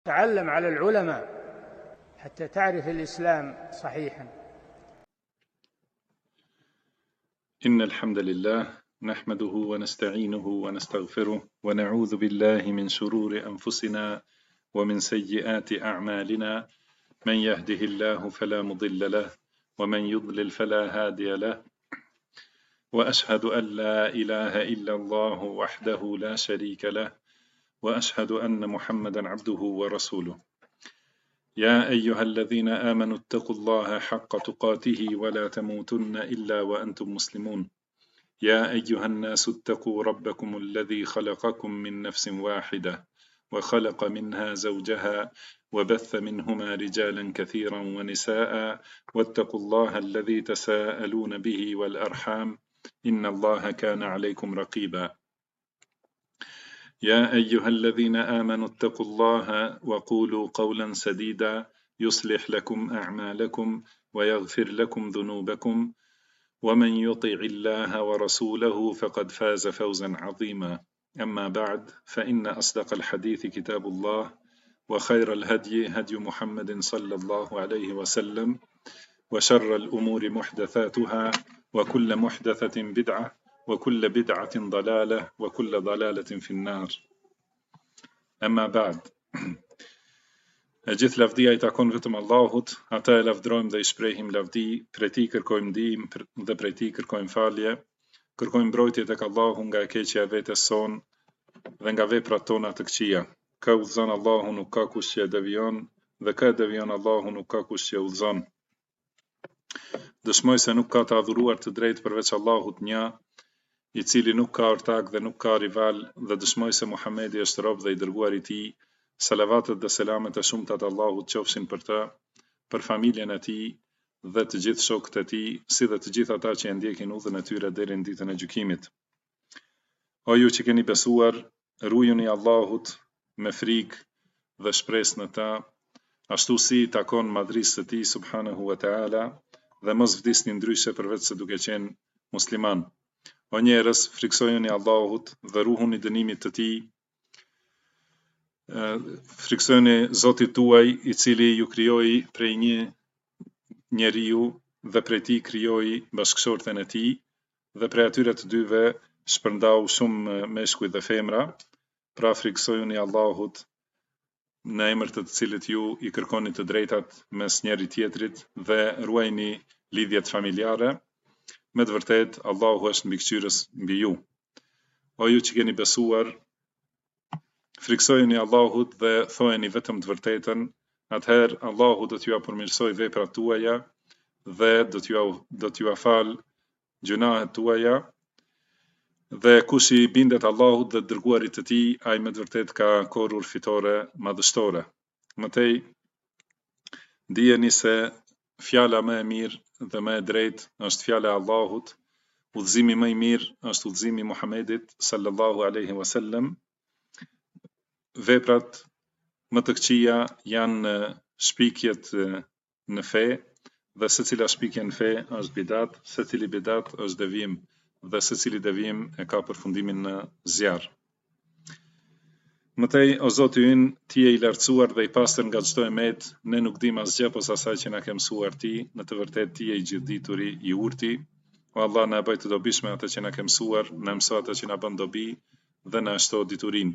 تعلم على العلماء حتى تعرف الإسلام صحيحا. إن الحمد لله نحمده ونستعينه ونستغفره ونعوذ بالله من شرور أنفسنا ومن سيئات أعمالنا، من يهده الله فلا مضل له ومن يضلل فلا هادي له، وأشهد أن لا إله إلا الله وحده لا شريك له، وأشهد أن محمدا عبده ورسوله. يا أيها الذين آمنوا اتقوا الله حق تقاته ولا تموتن إلا وأنتم مسلمون. يا أيها الناس اتقوا ربكم الذي خلقكم من نفس واحدة وخلق منها زوجها وبث منهما رجالا كثيرا ونساء، واتقوا الله الذي تساءلون به والأرحام إن الله كان عليكم رقيبا. يا أيها الذين آمنوا اتقوا الله وقولوا قولا سديدا يصلح لكم أعمالكم ويغفر لكم ذنوبكم، ومن يطع الله ورسوله فقد فاز فوزا عظيما. أما بعد، فإن أصدق الحديث كتاب الله، وخير الهدي هدي محمد صلى الله عليه وسلم، وشر الأمور محدثاتها، وكل محدثة بدعة، وكل بدعة ضلالة، وكل ضلالة في النار. أما بعد, gjithë lavdia I takon vetëm Allahut, ata e lavdrojmë dhe I shprehim lavdi, prej Tij kërkojmë ndihmë dhe prej Tij kërkojmë falje, kërkojmë mbrojtje tek Allahu nga e keqja e vetes son dhe nga veprat tona të këqija. Ka udhëzon Allahu, nuk ka kush që e devijon, dhe ka devijon Allahu, nuk ka kush që e udhëzon. Dëshmoj se nuk ka të adhuruar të drejtë përveç Allahut një, I cili nuk ka ortak dhe nuk ka rival, dhe dëshmoj se Muhamedi është rob dhe I dërguar I Tij. Salavatet dhe selamet e shumta të Allahut qofshin për të, për familjen e tij dhe të gjithë shokët e tij, si dhe të gjithë ata që e ndjekin udhën e tyre deri në ditën e gjykimit. O ju që keni besuar, rujuni Allahut me frikë dhe shpresë në ta, ashtu si I takon madhrisë së Tij subhanahu wa taala, dhe mos vdisni ndryshe përveç se duke qenë musliman. O njerëz, friksojuni Allahut dhe ruhuni dënimit të Tij. Friksojeni Zotit tuaj, I cili ju krijoi prej një njeriu dhe prej tij krijoi bashkëshorten e tij, dhe prej atyre të dyve shpërndau shumë meshkuj dhe femra. Pra friksojuni Allahut, në emër të cilit ju I kërkoni të drejtat mes njëri tjetrit dhe ruajini lidhjet familjare. Me të vërtet, Allahu është mbikëqyrës mbi ju. O ju që keni besuar, friksojeni Allahut dhe thojeni vetëm të vërtetën, atëherë Allahu do t'ju përmirësoj veprat tuaja dhe do t'ju fal gjunahet tuaja, dhe kush I bindet Allahut dhe dërguarit të Tij, ai me të vërtet ka korrur fitore madhështore. Mëtej, dijeni se fjala më e mirë dhe më e drejtë është fjala e Allahut, udhëzimi më I mirë është udhëzimi I Muhamedit sallallahu alaihi wasallam. Veprat më të këqija janë shpikjet në fe, dhe secila shpikje në fe është bidat, secili bidat është devijim, dhe secili devijim e ka përfundimin në zjarr. Mëtej, o Zoti ynë, Ti je I lartësuar dhe I pastër nga çdo emet, ne nuk dim asgjë posa asaj që na ke mësuar Ti, në të vërtetë Ti je I gjithdituri, I urti. O Allah, na bëj të dobishme atë që na ke mësuar, na mëso atë që na bën dobi dhe na shto diturinë.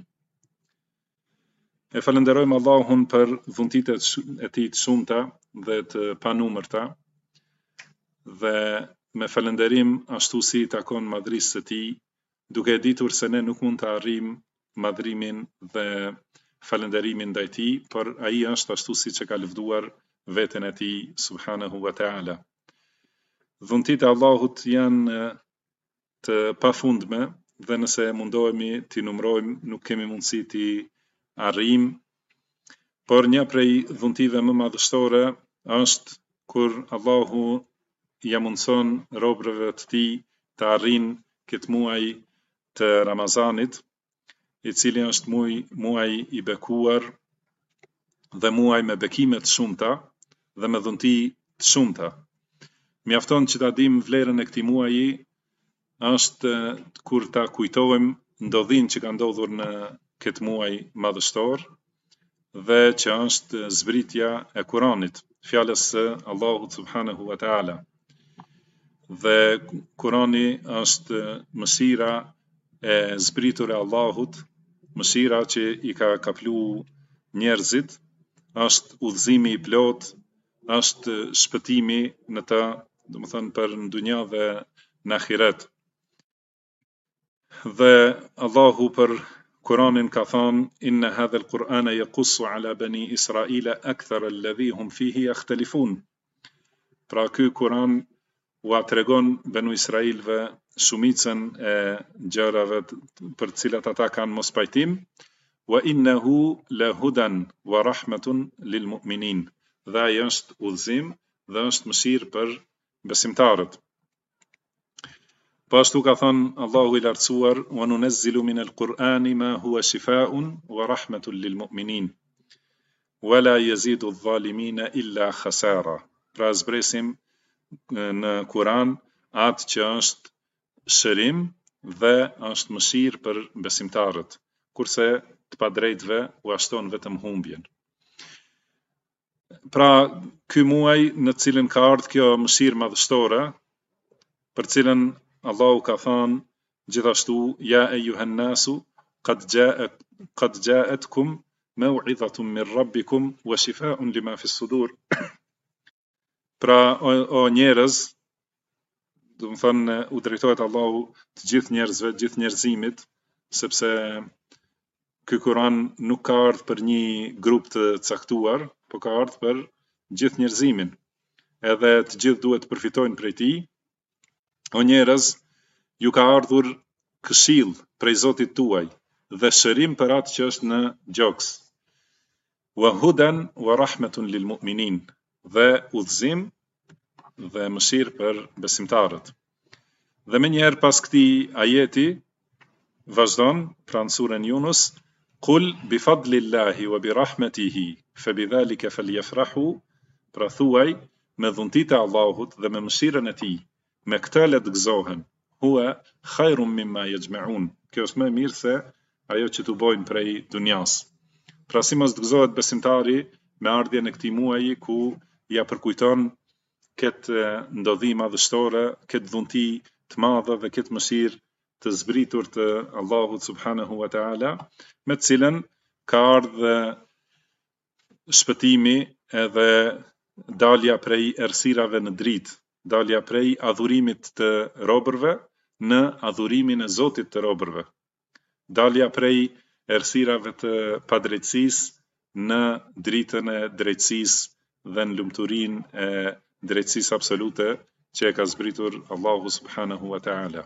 E falenderojmë Allahun për dhuntitë e Tij të shumta dhe të panumërta, dhe me falenderim ashtu si I takon madhrisë së Tij, duke e ditur se ne nuk mund të arrijmë madhrimin dhe falenderimin ndaj Tij, por ai është ashtu siç e ka lëvduar veten e Tij subhanahu wa taala. Dhuntitë e Allahut janë të pafundme dhe nëse mundohemi t'i numërojmë, nuk kemi mundësi t'i arrijmë, por një prej dhuntive më madhështore është kur Allahu ja mundson robërve të Tij të arrijnë këtë muaj të Ramazanit, I cili është muaj I bekuar dhe muaj me bekime të shumta dhe me dhunti të shumta. Mjafton që ta dim vlerën e këtij muaji, është kur ta kujtojmë ndodhin që ka ndodhur në këtë muaj madhështor, dhe që është zbritja e Kuranit, fjalës së Allahut subhanahu wa taala. Dhe Kurani është mëshira e zbritur e Allahut, mëshira që i ka kaplu njerëzit, është udhëzimi i plot, është shpëtimi në të, domethënë për në dunja dhe në ahiret. Dhe Allahu për Kuranin ka thënë: "Inna hadha al-Qur'ana yaqussu ala bani Israila akthara alladhi hum fihi yakhtalifun." Pra ky Kuran ua tregon Banu Israilve shumicën e gjërave për të cilat ata kanë mos pajtim, wa innahu la hudan wa rahmatun lil mu'minin. Dhe ai është udhëzim dhe është mëshirë për besimtarët. Po ashtu ka thënë Allahu i lartësuar: "Wa nunazzilu min al-Qur'ani ma huwa shifaa'un wa rahmatun lil mu'minin, wa la yazidu adh-dhalimina illa khasara." Pra zbresim në Kur'an atë që është shërim dhe është mëshirë për besimtarët, kurse të padrejtëve u ashton vetëm humbjen. Pra ky muaj në cilin ka ardhur kjo mëshirë madhështore, për cilën Allahu ka thënë gjithashtu: "Ja eyyuhan nasu qad ja'atkum maw'izatun min rabbikum wa shifaa'un lima fi s-sudur." Pra o njerëz, do të thënë u drejtohet Allahu të gjithë njerëzve, të gjithë njerëzimit, sepse ky Kur'an nuk ka ardhur për një grup të caktuar, por ka ardhur për gjithë njerëzimin. Edhe të gjithë duhet të përfitojnë prej tij. O njerëz, ju ka ardhur këshill prej Zotit tuaj dhe shërim për atë që është në gjoks. Wa hudan wa rahmatun lil mu'minin. Dhe udhëzim dhe mëshirë për besimtarët. Dhe më njëherë pas këtij ajeti vazhdon pra në surën Yunus: "Qul bi fadlillahi wa bi rahmatihi fa bidhalika falyafrahu." Pra thuaj me dhuntitë e Allahut dhe me mëshirën e tij, me këtë le të gëzohen. Huwa khairun mimma yajma'un. Kjo është më mirë se ajo që tu bojnë prej dunjas. Pra si mos të gëzohet besimtari me ardhjen e këtij muaji ku ja përkujton këtë ndodhi madhështore, këtë dhunti të madhe dhe këtë mëshirë të zbritur të Allahut subhanahu wa taala, me të cilën ka ardhur shpëtimi edhe dalja prej errësirave në dritë, dalja prej adhurimit të robërve në adhurimin e Zotit të robërve, dalja prej errësirave të padrejtësisë në dritën e drejtësisë dhe në lumturinë e drejtësisë absolute që e ka zbritur Allahu subhanahu wa taala.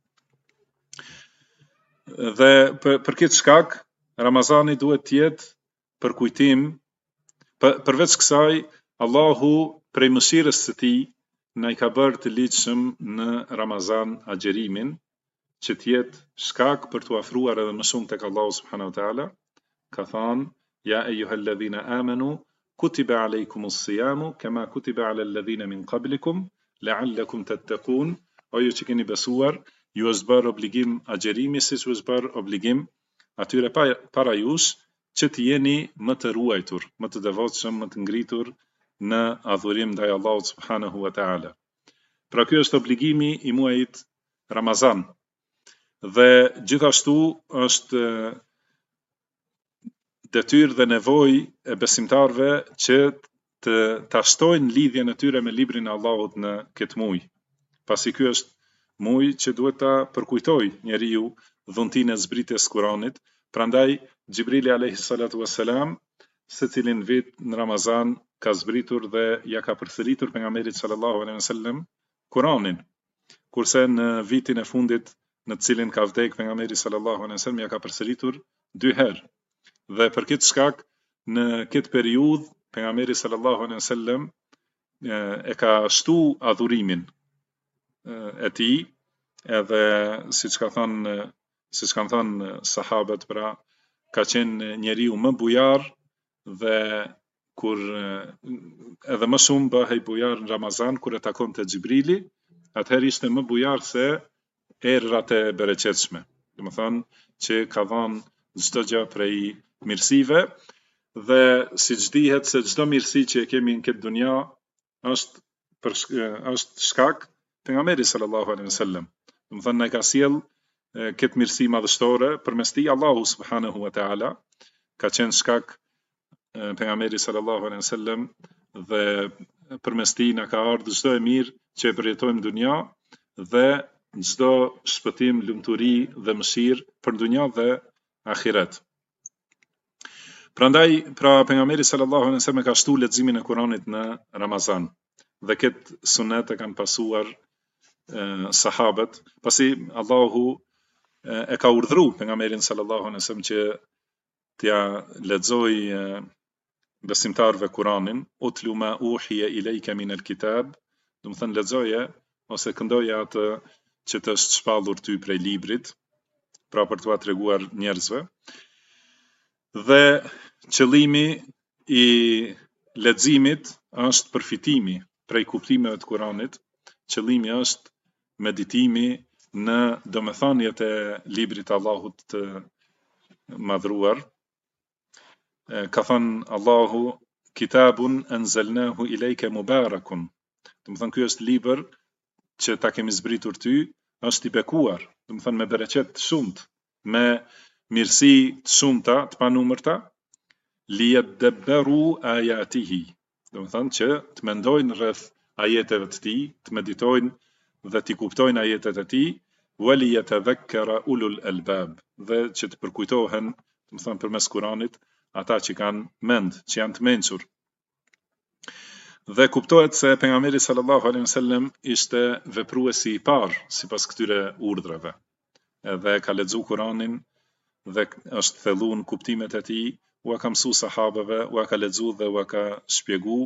Dhe për këtë shkak Ramazani duhet të jetë për kujtim. Përveç kësaj, Allahu prej mëshirës së tij na i ka bërë të ligjshëm në Ramazan agjerimin, që të jetë shkak për të afruar edhe më shumë tek Allahu subhanahu wa taala. Ka thënë: "Ja eyyuhalladhina amanu kutiba alaykumus siyamu kama kutiba alal ladhina min qablikum la'allakum tattaqun." O ju që keni besuar, ju është bërë obligim agjerimi siç u është bërë obligim atyre para jush, që të jeni më të ruajtur, më të devotshëm, më të ngritur në adhurim ndaj Allahut subhanahu wa taala. Pra ky është obligimi i muajit Ramazan. Dhe gjithashtu është detyrë dhe nevojë e besimtarëve që të tashtojnë lidhjen e tyre me librin e Allahut në këtë muaj. Pasi ky është muaj që duhet ta përkujtoj njeriu dhuntinë e zbritjes së Kuranit. Prandaj Xhibrili alayhi salatu wassalam secilin vit në Ramazan ka zbritur dhe ja ka përsëritur pejgamberit sallallahu alaihi wasallam Kuranin. Kurse në vitin e fundit në të cilin ka vdekur pejgamberi sallallahu alaihi wasallam ja ka përsëritur 2 herë. Dhe për këtë shkak në këtë periudhë pejgamberi sallallahu alaihi wasallam e ka shtu adhurimin e tij, edhe siç kanë thënë sahabët, pra ka qenë njeriu më bujar dhe kur edhe më shumë bëhej bujar në Ramazan kur e takonte Xhibrili, atëherë ishte më bujar se errat e bereqetshme. Domethënë që ka dhënë çdo gjë prej mirësive dhe siç dihet se çdo mirësi që e kemi në këtë dunja është shkak pejgamberit sallallahu alaihi wasallam. Do të thënë na ka sjell këtë mirësi madhështore përmes tij Allahu subhanahu wa taala ka qenë shkak pejgamberi sallallahu alaihi wasallam dhe përmes tij na ka ardhur çdo e mirë që e përjetojmë në dunja dhe çdo shpëtim, lumturi dhe mëshirë për dunja dhe ahiret. Prandaj, pejgamberi sallallahu alaihi wasallam ka shtu leximin e Kuranit në Ramazan dhe këtë sunet e kanë pasuar sahabët, pasi Allahu e ka urdhëruar pejgamberin sallallahu alaihi wasallam që t'ja lexoj besimtarve Kuranin, utlu ma uhiya ilayka min al-kitab, do të thënë lexoje ose këndoje atë që të është shpallur ty prej librit, pra për t'ua treguar njerëzve. Dhe qëllimi i leximit është përfitimi prej kuptimeve të Kuranit, qëllimi është meditimi në domethënjet e librit të Allahut të madhruar. Ka thënë Allahu, kitabun anzalnahu ilayka mubarakun. Do të thënë ky është libër që ta kemi zbritur ty, është i bekuar, do të thënë me bereqet të shumtë, me mirësi të shumta, të panumërta, liyadabbaru ayatihi. Do të thënë që të mendojnë rreth ajeteve të tij, të meditojnë dhe të kuptojnë ajetet e tij, waliyatadhakkara ulul albab, dhe që të përkujtohen, do të thënë përmes Kuranit, ata që kanë mend, që janë të mençur. Dhe kuptohet se pejgamberi sallallahu alaihi wasallam ishte vepruesi i parë sipas këtyre urdhrave. Edhe ka lexuar Kuranin dhe është thelluar në kuptimet e tij, u ka mësuar sahabeve, u ka lexuar dhe u ka shpjeguar.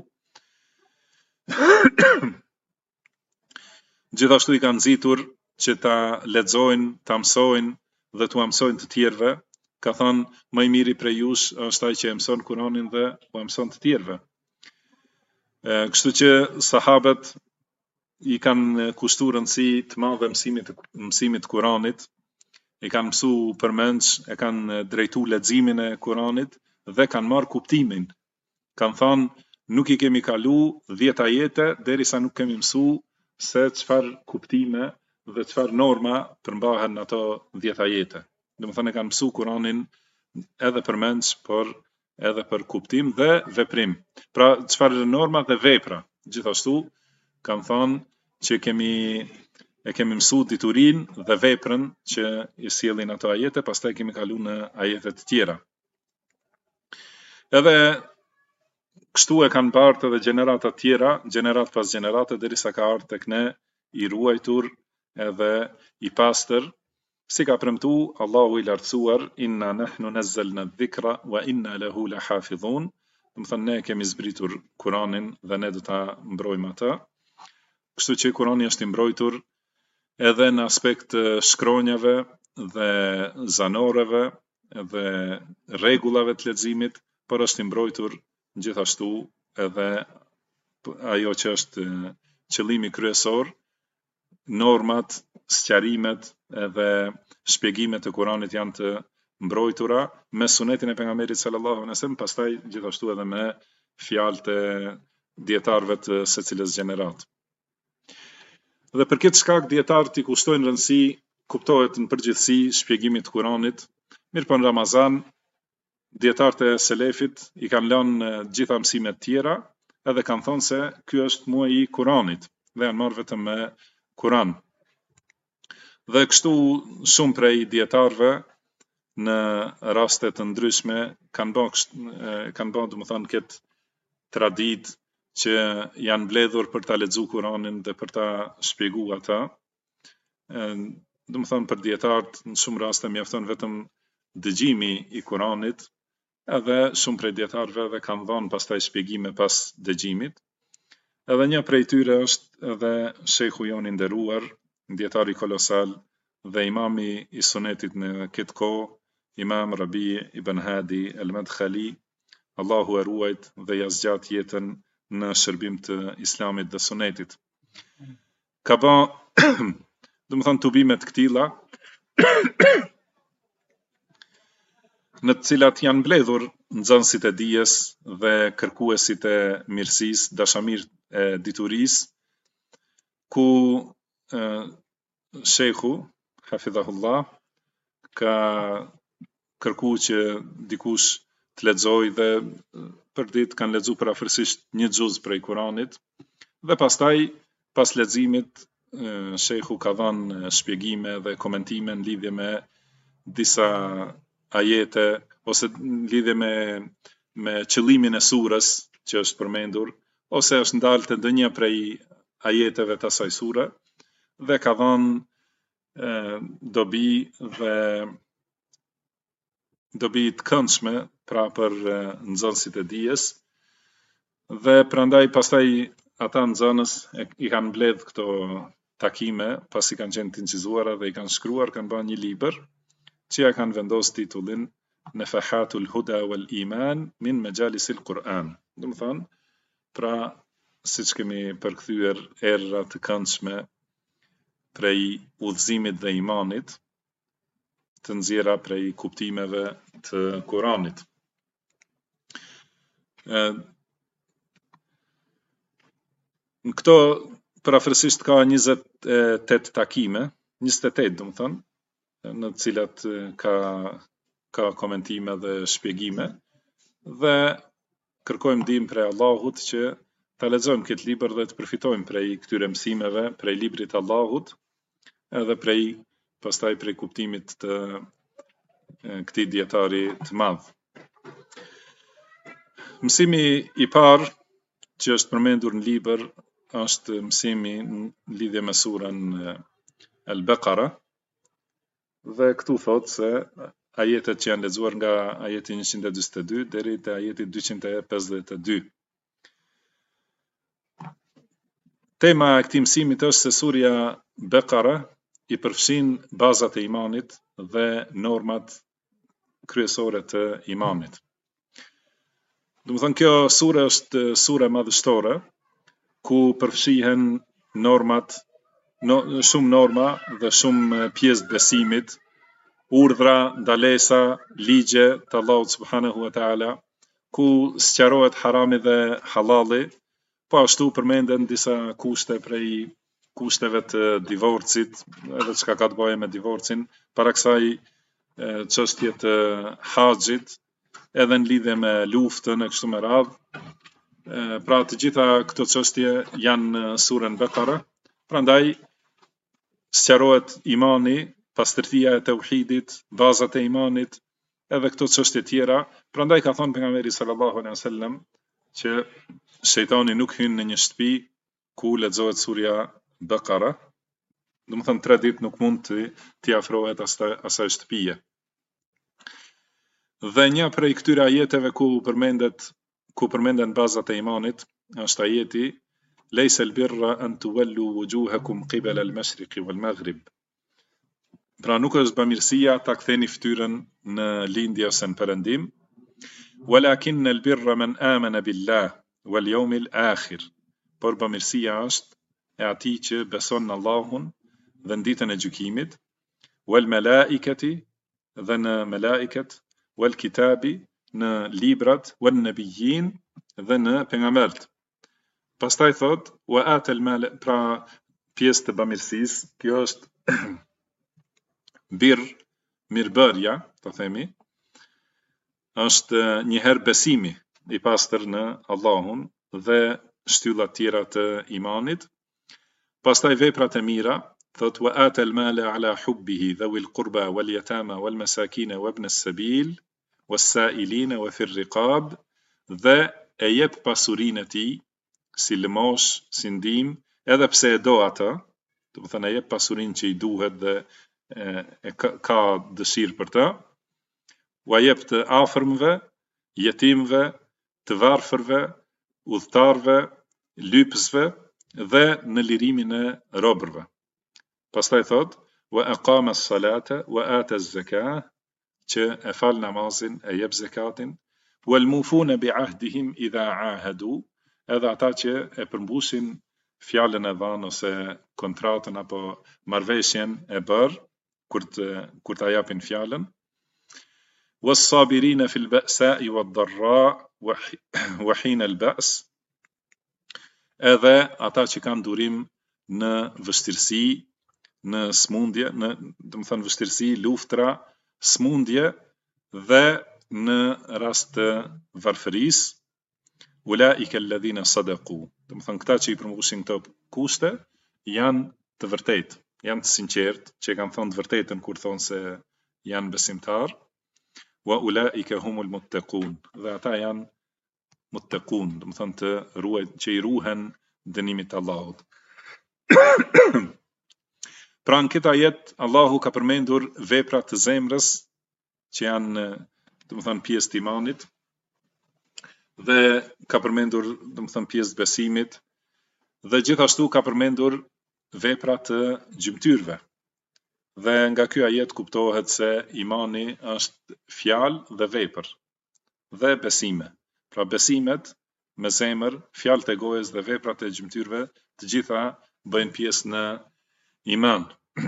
Gjithashtu i kanë nxitur që ta lexojnë, ta mësojnë dhe t'u mësojnë të tjerëve. Ka thënë më i miri prej jush është ai që e mëson Kuranin dhe u mëson të tjerëve. Kështu që sahabët i kanë kushtuar rëndësi të madhe mësimit të Kuranit, i kanë mësuar përmendsh, e kanë drejtuar leximin e Kuranit dhe kanë marrë kuptimin. Kanë thënë nuk i kemi kalu 10 ajete derisa nuk kemi mësuar se çfarë kuptime dhe çfarë norma përmbahen në ato 10 ajete. Do të thënë e kanë mësuar Kuranin edhe përmendsh, por edhe për kuptim dhe veprim. Pra, çfarë norma dhe vepra. Gjithashtu, kanë thënë që e kemi mësuar diturinë dhe veprën që i sjellin ato ajete, pastaj kemi kaluar në ajete të tjera. Edhe kështu e kanë parë edhe gjenerata të tjera, gjenerat pas gjenerate, derisa ka ardhur tek ne i ruajtur edhe i pastër, si ka premtu Allahu i lartësuar, inna nahnu nazzalna dhikra wa inna lahu lahafidhun. Do të thënë ne kemi zbritur Kuranin dhe ne do ta mbrojmë atë. Kështu që Kurani është i mbrojtur edhe në aspekt të shkronjave dhe zanoreve dhe rregullave të leximit, por është i mbrojtur gjithashtu edhe ajo që është qëllimi kryesor, normat, sqarimet edhe shpjegimet e Kuranit janë të mbrojtura me sunetin e pejgamberit sallallahu alaihi wasallam, pastaj gjithashtu edhe me fjalët e dietarëve të secilës gjenerat. Dhe për këtë shkak dietarët i kushtojnë rëndësi, kuptohet në përgjithësi shpjegimit të Kuranit. Mirë, po në Ramazan dietarët e selefit i kanë lënë gjitha mësimet tjera, edhe kanë thonë se ky është muaji i Kuranit dhe janë marrë vetëm me Kuran. Dhe kështu shumë prej dietarëve në raste të ndryshme kanë bërë domethënë këtë traditë që janë mbledhur për ta lexuar Kuranin dhe për ta shpjeguar ata. Domethënë për dietarët në shumë raste mjafton vetëm dëgjimi i Kuranit, edhe shumë prej dietarëve edhe kanë dhënë pastaj shpjegime pas dëgjimit. Edhe një prej tyre është edhe Sheikhu jon i nderuar, dietari kolosal dhe imami i sunetit në këtë kohë, Imam Rabi ibn Hadi al-Madkhali, Allahu e ruajt dhe ja zgjat jetën në shërbim të Islamit dhe sunetit. Ka bë, domethënë tubime të këtilla në të cilat janë mbledhur nxënësit e dijes dhe kërkuesit e mirësisë, dashamirët e diturisë, ku Shekhu, hafidhahullah, ka kërku që dikush të lexojë dhe për ditë kanë lexuar parafërsisht një xuz prej Kuranit dhe pastaj pas leximit Shekhu ka dhënë shpjegime dhe komentime në lidhje me disa ajete ose në lidhje me qëllimin e surës që është përmendur ose është ndalë të ndonjë prej ajeteve të asaj sure dhe ka dhënë dobi të këndshme pra për nxënësit e dijes dhe prandaj pastaj ata nxënës i kanë mbledh këto takime pasi kanë qenë të incizuara dhe i kanë shkruar, kanë bërë një libër që ja kanë vendosur titullin Nafahatul Huda wal Iman min Majalisil Quran. Do të thonë, pra siç kemi përkthyer erra të këndshme prej udhëzimit dhe imanit, të nxjerra prej kuptimeve të Kuranit. Në këto parafërsisht ka 28 takime, 28 do të thonë, në të cilat ka komentime dhe shpjegime dhe kërkojmë ndihmë prej Allahut që ta lexojmë këtë libër dhe të përfitojmë prej këtyre mësimeve, prej librit të Allahut, edhe pastaj prej kuptimit të këtij dietari të madh. Mësimi i parë që është përmendur në libër është mësimi në lidhje me surën Al-Baqara dhe këtu thotë se ajetet që janë lexuar nga ajeti 142 deri te ajeti 252. Tema e këtij mësimit është se surja Baqara i përfshin bazat e imanit dhe normat kryesore të imanit. Do të thonë kjo sure është sure madhështore ku përfshihen shumë norma dhe shumë pjesë besimit, urdhra, ndalesa, ligje të Allahut subhanahu wa taala, ku sqarohet harami dhe halali, po ashtu përmenden disa kushte prej kushteve të divorcit, edhe çka ka të bëjë me divorcin, para kësaj çështje të haxhit, edhe në lidhje me luftën e kështu me radhë. Pra të gjitha këto çështje janë në surën Baqara, prandaj sqarohet imani, pastërtia e tauhidit, bazat e imanit, edhe këto çështje tjera. Prandaj ka thënë pejgamberi sallallahu alaihi wasallam që shejtani nuk hyn në një shtëpi ku lexohet surja Baqara. Do të thënë 3 ditë nuk mund t'i afrohet asaj shtëpie. Dhe një prej këtyre ajeteve ku përmenden bazat e imanit është ajeti Laysa al-birra an tuwallu wujuhakum qibala al-mashriqi wal-maghrib. Pra nuk është bamirësia ta ktheni fytyrën në lindje ose në perëndim, walakin al-birra man amana billah wal yawmil akhir. Por bamirësia është e atij që beson në Allahun dhe në ditën e gjykimit, wal malaikati dhe në malaikat, wal kitabi në librat, wal nabiyyin dhe në pejgambert. Pastaj thot wa atal mal, pra pjesë të bamirësisë, kjo është mirëbërja, të themi, është njëherë besimi i pastër në Allahun dhe shtyllat tjera të imanit. Pastaj veprat e mira, thot wa atal mala ala hubbihi dhawil qurba wal yatama wal masakin wa ibn as-sabil was sa'ilin wa fi ar-riqab, dhe e jep pasurinë e tij si lëmosh, si ndihmë, edhe pse e do atë, do të thënë e jep pasurinë që i duhet dhe ka dëshirë për të, wa jep të afërmve, jetimve, të varfërve, udhëtarve, lypsve dhe në lirimin e robërve. Pastaj thot wa aqama as-salata wa ata az-zakah, që e fal namazin, e jep zakatin, wal mufuna bi ahdihim idha ahadu, edhe ata që e përmbushin fjalën e dhënë ose kontratën apo marrëveshjen e bërë kur ta japin fjalën. was-sabirina fil ba'sa'i wad-dharra wa hina al-ba's, edhe ata që kanë durim në vështirësi, në smundje, do të thënë vështirësi, luftra, smundje dhe në rast të varfërisë. Ulaika alladhina sadaqu, do të thënë këta që i përmbushin këto kushte janë të vërtetë, janë të sinqertë, që kanë thënë të vërtetën kur thonë se janë besimtar. Wa ulaika humul muttaqun, dhe ata janë muttaqun, do të thënë të që i ruhen dënimit të Allahut. Pra në këtë ajet Allahu ka përmendur vepra të zemrës që janë, do të thënë, pjesë të imanit, dhe ka përmendur, do të thënë, pjesë të besimit, dhe gjithashtu ka përmendur vepra të gjymtyrve. Dhe nga ky ajet kuptohet se imani është fjalë dhe vepër dhe besime. Pra besimet me zemër, fjalët e gojës dhe veprat e gjymtyrve, të gjitha bëjnë pjesë në iman.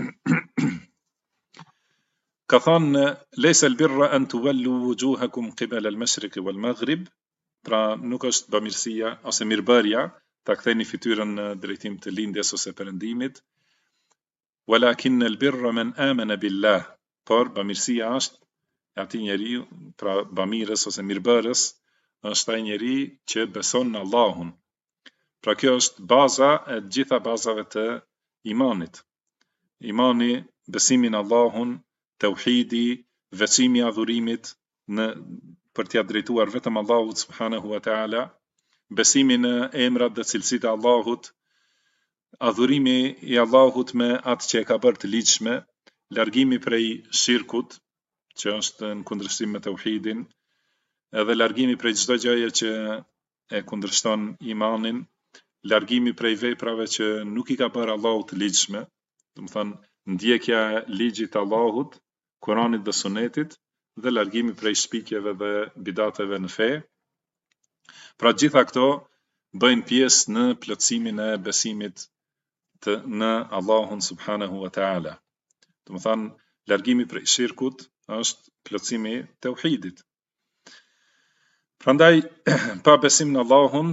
Ka thënë leysa al-birra an tuwallu wujuhakum qibala al-mashriqi wal-maghrib, pra nuk është bamirësia ose mirëbërja ta ktheni fytyrën në drejtim të lindjes ose perëndimit, walakin al-birra man amana billah, por bamirësia është atij njeriu, pra bamirës ose mirëbërës është ai njeri që beson në Allahun. Pra kjo është baza e gjitha bazave të imanit. Imani, besimi në Allahun, tauhidi, veçimi i adhurimit për t'ia drejtuar vetëm Allahut subhanahu wa taala, besimi në emrat dhe cilësitë e Allahut, adhurimi i Allahut me atë që e ka bërë të ligjshme, largimi prej shirkut, që është në kundërshtim me tauhidin, edhe largimi prej çdo gjëje që e kundërshton imanin, largimi prej veprave që nuk i ka bërë Allahu të ligjshme, do të thënë ndjekja e ligjit të Allahut, Kuranit dhe Sunetit, dhe largimi prej shpikjeve dhe bidateve në fe. Pra gjitha këto bëjnë pjesë në plotësimin e besimit në Allahun subhanahu wa taala. Do të thënë largimi prej shirkut është plotësimi i tauhidit. Prandaj pa besim në Allahun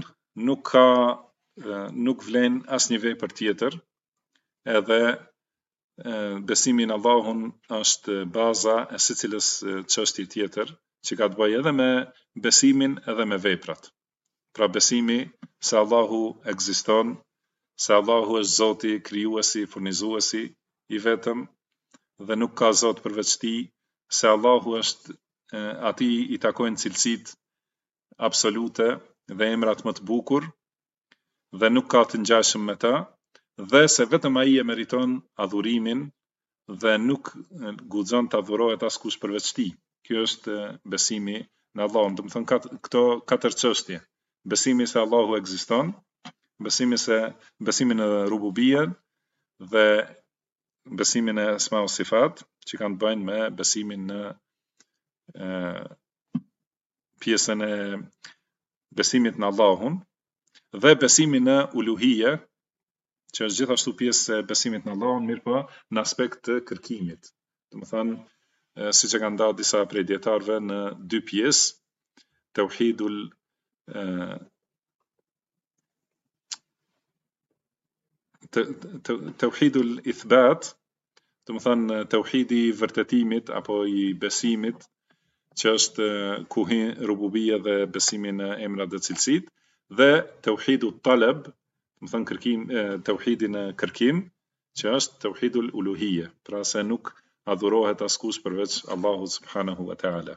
nuk vlen asnjë vepër tjetër, edhe besimi në Allahun është baza e secilës çështje tjetër që ka të bëjë edhe me besimin edhe me veprat. Pra besimi se Allahu ekziston, se Allahu është Zoti, krijuesi, furnizuesi i vetëm dhe nuk ka Zot përveç tij, se Allahu është atij i takojnë cilësitë absolute dhe emrat më të bukur dhe nuk ka të ngjashëm me ta, dhe se vetëm ai e meriton adhurimin dhe nuk guxon të adhurohet askush përveç tij. Ky është besimi në Allahun. Do të thënë këto katër çështje: besimi se Allahu ekziston, besimi në rububien dhe besimin e asma o sifat, që kanë të bëjnë me besimin në pjesën e besimit në Allahun, dhe besimi në uluhije, që është gjithashtu pjesë e besimit në Allahun, mirë po në aspekt të kërkimit. Do të thënë, siç e kanë ndarë disa prej dietarëve në dy pjesë, tauhidul ithbat, do të thënë tauhidi i vërtetimit apo i besimit, që është kuhi rububia dhe besimi në emrat dhe cilësitë, dhe tauhidut talab, do të thënë tauhidi në kërkim, që është tauhidul uluhije, pra se nuk adhurohet askush përveç Allahut subhanahu wa taala.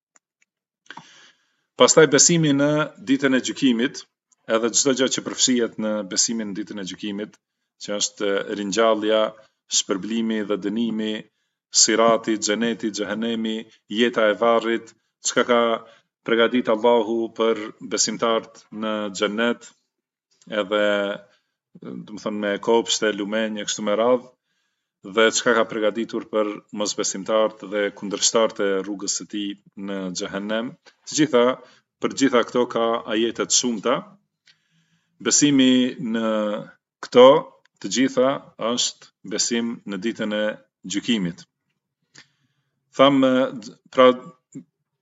Pastaj besimi në ditën e gjykimit, edhe çdo gjë që përfshihet në besimin në ditën e gjykimit, që është ringjallja, shpërblimi dhe dënimi, sirati, xheneti, xhehenemi, jeta e varrit, çka ka përgatitur Allahu për besimtarët në xhennet, edhe do të thënë me kopshte, lumenje, kështu me radhë, dhe çka ka përgatitur për mosbesimtarët dhe kundërshtarët e rrugës së tij në xhehenem. Për gjitha këto ka ajete të shumta. Besimi në këto të gjitha është besim në ditën e gjykimit. Pra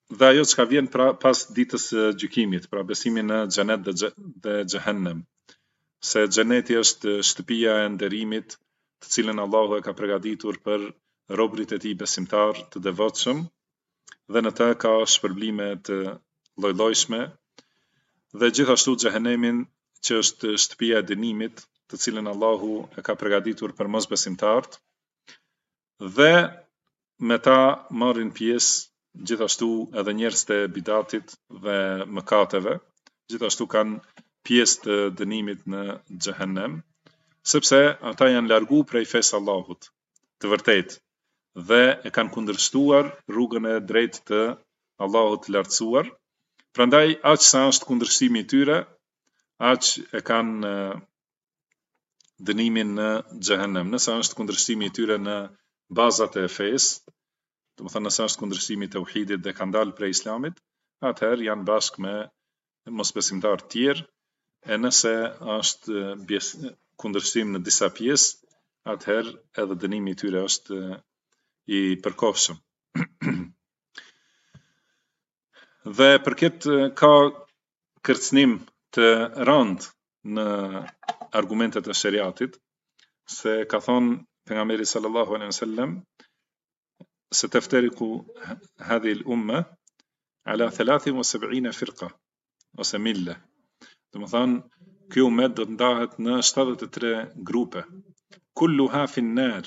dhe ajo çka vjen pas ditës së gjykimit, pra besimi në xhenet dhe xhehenem. Se xheneti është shtëpia e nderimit, të cilën Allahu e ka përgatitur për robërit e tij besimtar të devotshëm, dhe në të ka shpërblime të lloj-llojshme, dhe gjithashtu xhehenemin që është shtëpia e dënimit, të cilën Allahu e ka përgatitur për mosbesimtarët, dhe me ta marrin pjesë gjithashtu edhe njerëz të bidatit dhe mëkateve, gjithashtu kanë pjesë të dënimit në xhehenem, sepse ata janë largu prej fesë Allahut, të vërtetë, dhe e kanë kundërshtuar rrugën e drejtë të Allahut të lartësuar. Prandaj aq sa është kundërshtimi i tyre, aq e kanë dënimin në xhehenem. Nëse është kundërshtimi i tyre në bazat e fesë, do të thonë nëse është kundërshtimi i tauhidit dhe kanë dalë prej islamit, atëherë janë bashkë me mosbesimtarë të tjerë, e nëse është kundërshtim në disa pjesë, atëherë edhe dënimi i tyre është i përkohshëm. Dhe përket ka kërcënim të rëndë në argumentet e shariatit, se ka thonë pejgamberi sallallahu alaihi wasallam se teftariku hadhihi al-umma ala 73 firqa ose mille. Do të thonë ky ummet do të ndahet në 73 grupe. Kulluha fi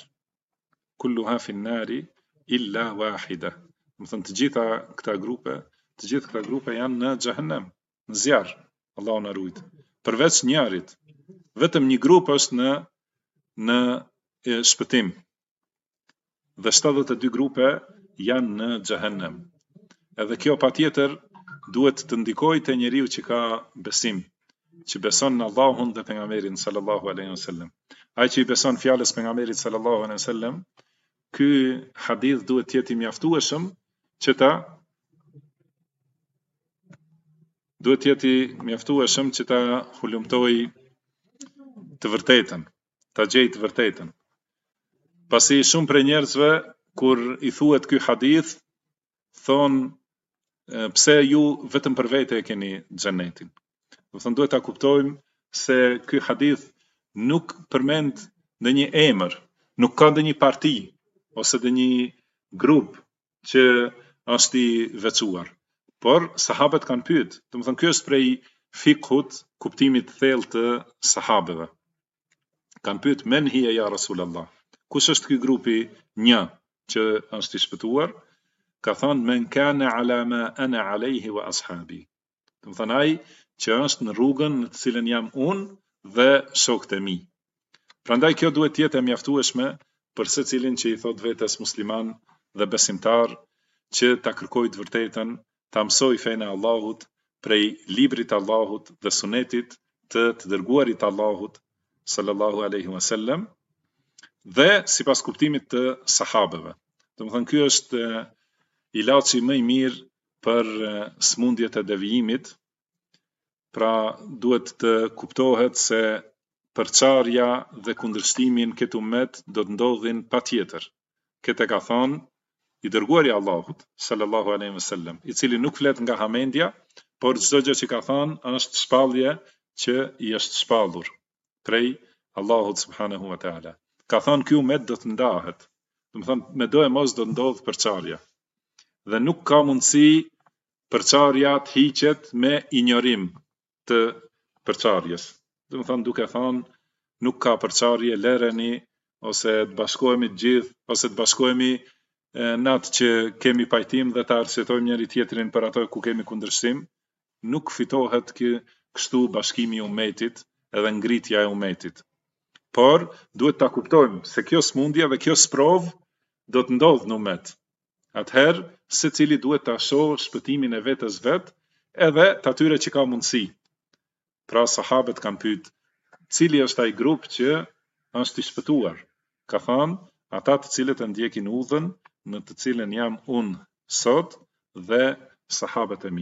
an-nari illa wahida. Do të thonë të gjitha këta grupe janë në xhehenem, në zjarr. Allahu na ruaj. Përveç njërit, vetëm një grup është në shpëtim. Dhe 72 grupe janë në xhehenem. Edhe kjo patjetër duhet të ndikojë te njeriu që ka besim, që beson në Allahun dhe pejgamberin sallallahu alaihi wasallam. Ai që i beson fjalës pejgamberit sallallahu alaihi wasallam, ky hadith duhet të jetë i mjaftueshëm që ta hulumtoj të vërtetën, ta gjej të vërtetën. Pasi shumë prej njerëzve kur i thuhet ky hadith, thonë pse ju vetëm për vete e keni xhenetin. Do thonë duhet ta kuptojmë se ky hadith nuk përmend ndonjë emër, nuk ka ndonjë parti ose ndonjë grup që është i veçuar. Por sahabët kanë pyet, do të thonë ky është prej fikhut, kuptimit të thellë të sahabëve. Kanë pyet men hiya ya Rasulullah. Kush është ky grupi 1 që është i shpëtuar? Ka thonë men kana ala ma ana alayhi wa ashabi. Do të thonë ai që është në rrugën në të cilën jam unë dhe shokët e mi. Prandaj kjo duhet të jetë e mjaftueshme për secilin që i thot vetes musliman dhe besimtar, që ta kërkojë të vërtetën, ta mësoj fenë e Allahut prej librit të Allahut dhe sunetit të dërguarit të Allahut sallallahu alaihi wasallam, dhe sipas kuptimit të sahabëve. Domethënë ky është ilaçi më i mirë për smundjet e devijimit. Pra duhet të kuptohet se përçarja dhe kundërshtimin këtë ummet do të ndodhin patjetër. Këtë ka thonë i dërguari i Allahut sallallahu alaihi wasallam, i cili nuk flet nga hamendja, por çdo gjë që ka thonë është shpallje që i është shpallur prej Allahut subhanahu wa taala. Ka thonë ky ummet do të ndahet. Do të thonë me do e mos do ndodh përçarja. Dhe nuk ka mundësi përçarja të hiqet me injorim të përçarjes. Do të thonë duke thonë nuk ka përçarje, lereni ose të bashkohemi të gjithë, ose të bashkohemi në atë që kemi pajtim dhe të arsyetojmë njëri tjetrin për ato ku kemi kundërshtim, nuk fitohet kështu bashkimi i ummetit edhe ngritja e ummetit. Por duhet ta kuptojmë se kjo smundje dhe kjo sprov do të ndodhë në ummet. Atëherë secili duhet ta shohë shpëtimin e vetes vet, edhe të atyre që ka mundësi. Pra sahabët kanë pyet, cili është ai grup që është i shpëtuar? Ka thënë, ata të cilët e ndjekin udhën në të cilën jam unë sot dhe sahabët e mi.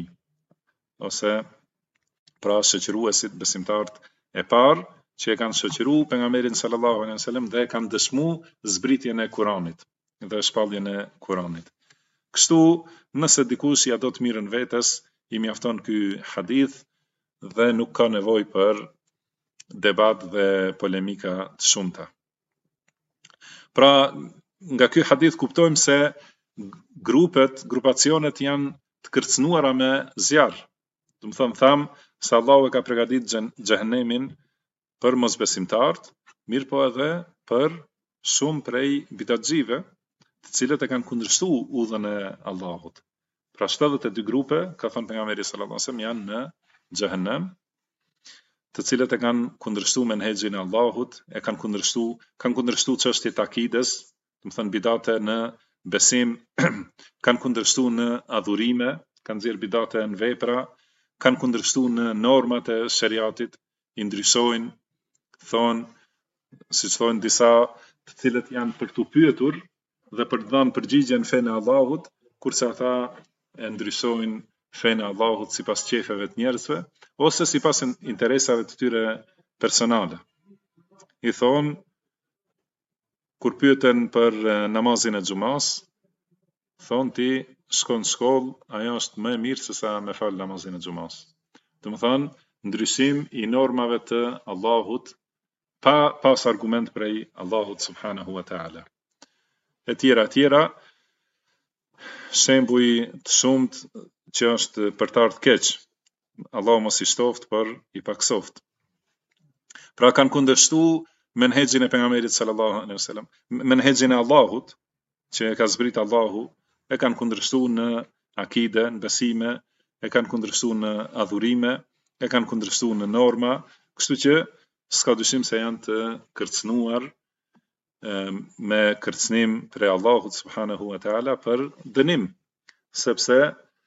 Ose pra shoqëruesit besimtarët e parë që e kanë shoqëru pejgamberin sallallahu alaihi wasallam dhe kanë dëshmuar zbritjen e Kuranit dhe shpalljen e Kuranit. Kështu, nëse dikush ja do të mirën vetes, i mjafton ky hadith dhe nuk ka nevojë për debat dhe polemika të shumta. Pra, nga ky hadith kuptojmë se grupacionet janë të kërcënuara me zjarr. Do të them se Allahu e ka përgatitur xhehenemin për mosbesimtarët, mirë po edhe për shumë prej bidatxive, të cilët e kanë kundërshtuar udhën e Allahut. Pra 72 grupe, ka thënë pejgamberi sallallahu alajhi wasallam, janë në xhehenem, të cilët e kanë kundërshtuar menhexhin e Allahut, kanë kundërshtuar çështjet e akides, do të thënë bidate në besim, kanë kundërshtuar në adhurime, kanë nxjerr bidate në vepra, kanë kundërshtuar në normat e shariatit, i ndryshojnë, thonë, siç thonë disa, të cilët janë për tu pyetur dhe për të dhënë përgjigje në fenë e Allahut, kurse ata e ndryshojnë fenë e Allahut sipas qefeve të njerëzve ose sipas interesave të tyre personale. I thonë, kur pyeten për namazin e xumas, thonë ti shkon në shkollë, ajo është më e mirë se sa me fal namazin e xumas. Do të thonë, ndryshim i normave të Allahut pas argument prej Allahut subhanahu wa ta'ala. E tjera, shembuj të shumt që është për të ardhur keq. Allahu mos i shtoft, por i paksoft. Pra kanë kundërshtuar menhexhin e pejgamberit sallallahu alaihi wasallam, menhexhin e Allahut që e ka zbrit Allahu, e kanë kundërshtuar në akide, në besime, e kanë kundërshtuar në adhurime, e kanë kundërshtuar në norma, kështu që s'ka dyshim se janë të kërcënuar me kërcënim prej Allahut subhanahu wa ta'ala për dënim, sepse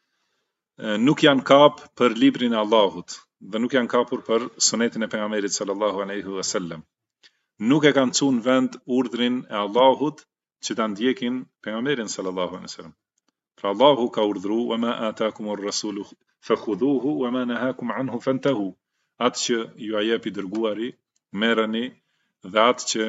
nuk janë kap për librin e Allahut dhe nuk janë kapur për sunetin e pejgamberit sallallahu alaihi wasallam. Nuk e kanë çuar në vend urdhrin e Allahut që ta ndjekin pejgamberin sallallahu alaihi wasallam. Pra Allahu ka urdhëruar: "Wa ma ataakumur rasulu fakhudhuhu wa ma nahakum anhu fantahu." Atë që ju a jep i dërguari, merreni, dhe atë që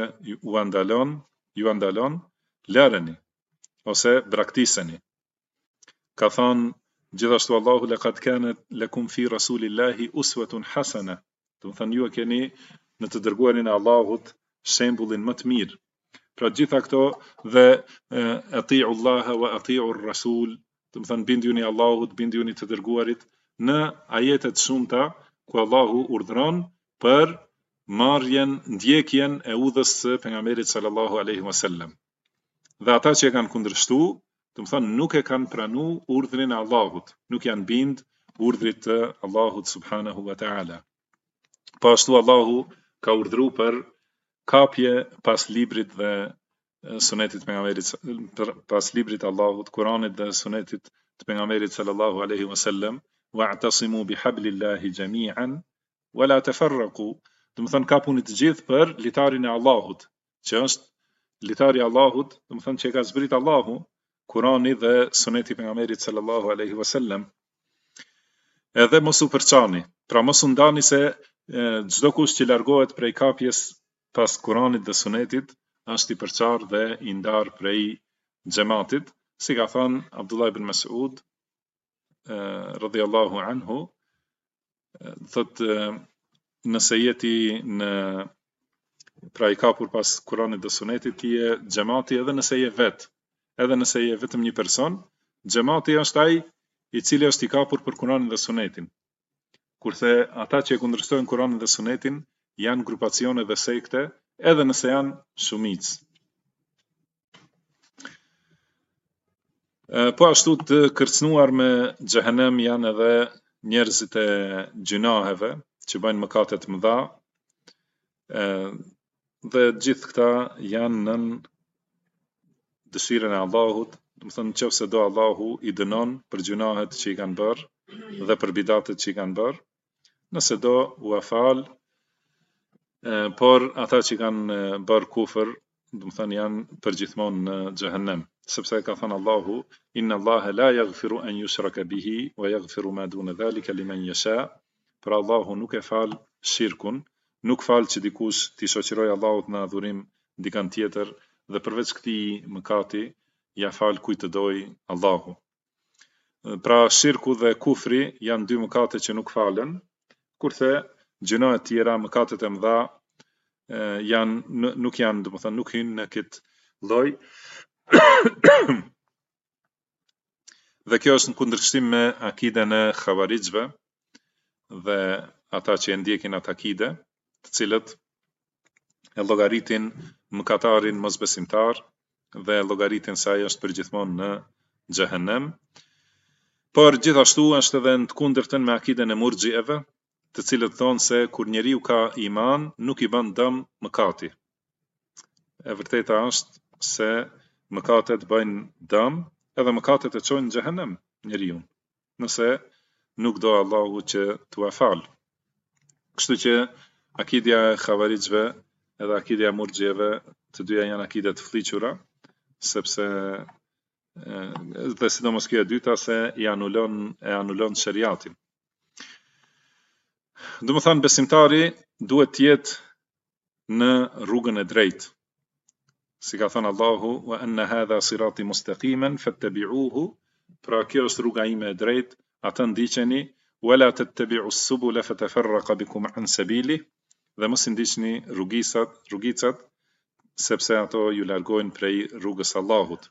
ju andalon, lareni ose braktiseni. Ka thënë gjithashtu Allahu: "Laqad kanat lakum fi rasulillahi uswatun hasana." Do të thënë ju e keni në të dërguarin e Allahut shembullin më të mirë. Pra gjitha këto dhe atiu Allah wa atiu ar-rasul, do të thënë binduni Allahut, binduni të dërguarit, në ajete të shumta ku Allahu urdhëron për marrjen, ndjekjen e udhës së pejgamberit sallallahu alaihi wasallam. Dhe ata që e kanë kundërshtuar, do të thonë nuk e kanë pranuar urdhrin e Allahut, nuk janë bind urdhrit të Allahut subhanahu wa ta'ala. Po ashtu Allahu ka urdhëruar për kapje pas librit dhe sunetit pejgamberit, pas librit Allahut, Kuranit dhe sunetit të pejgamberit sallallahu alaihi wasallam, wa'tasimu bihablillahi jami'an wa la tafarraqu. Do të thonë kapuni të gjithë për litarin e Allahut, që është litari i Allahut, do të thonë që e ka zbrit Allahu, Kurani dhe suneti pejgamberit sallallahu alaihi wasallam. Edhe mos u përçani, pra mos u ndani se çdo kush që largohet prej kapjes pas Kuranit dhe sunetit është i përçar dhe i ndar prej xhamatit, si ka thënë Abdullah ibn Mas'ud radhiyallahu anhu, thotë nëse jeti në pra i kapur pas Kuranit dhe sunetit, ti je xhamati edhe nëse je vetë, edhe nëse je vetëm një person, xhamati është ai i cili është i kapur për Kuranin dhe sunetin. Kurse ata që e kundërshtojnë Kuranin dhe sunetin janë grupacione dhe sekte, edhe nëse janë shumicë. Po ashtu të kërcënuar me xhehenem janë edhe njerëzit e gjunaheve që bëjnë mëkate të mëdha, dhe gjithë këta janë nën dëshirën e Allahut, do të thënë nëse do Allahu i dënon për gjunahet që i kanë bërë dhe për bidatet që i kanë bërë, nëse do u afal, por ata që kanë bërë kufër, do të thënë janë përgjithmonë në xhehenem, sepse ka thënë Allahu: "Inna Allaha la yaghfiru an yushraka bihi wa yaghfiru ma duna dhalika liman yasha." Por Allahu nuk e fal shirkun, nuk fal që dikush t'i shoqëroj Allahut në adhurim dikant tjetër, dhe përveç këtij mëkati ja fal kujt të doj Allahu. Pra shirku dhe kufri janë dy mëkate që nuk falen, kurse gjëra të tjera, mëkatet e mëdha nuk janë, domethënë nuk hynë në këtë lloj. Dhe kjo është në kundërshtim me akiden e Khawarijve dhe ata që e ndjekin atë akide, të cilët e llogaritin mëkatarin mosbesimtar dhe e llogaritin se ai është përgjithmonë në xhehenem. Por gjithashtu është edhe në të kundërtën me akiden e murxhieve, të cilët thonë se kur njeriu ka iman, nuk i bën dëm mëkati. E vërteta është se mëkatet bëjnë dëm, edhe mëkatet e çojnë në xhehenem njeriu, nëse nuk do Allahu që t'u afal. Kështu që akidja e Khawarijve edhe akidja e murxhieve, të dyja janë akide të fllihura, sepse dhe sidomos kjo e dyta se e anulon shariatin. Domethënë besimtari duhet të jetë në rrugën e drejtë. Si ka thënë Allahu, wa anna hadha sirati mustaqiman fattabi'uhu, pra kjo është rruga ime e drejtë, atë ndiqeni, wala tattabi'us subula fatafarraqa bikum an sabili, dhe mos i ndiqni rrugicat, sepse ato ju largojnë prej rrugës Allahut.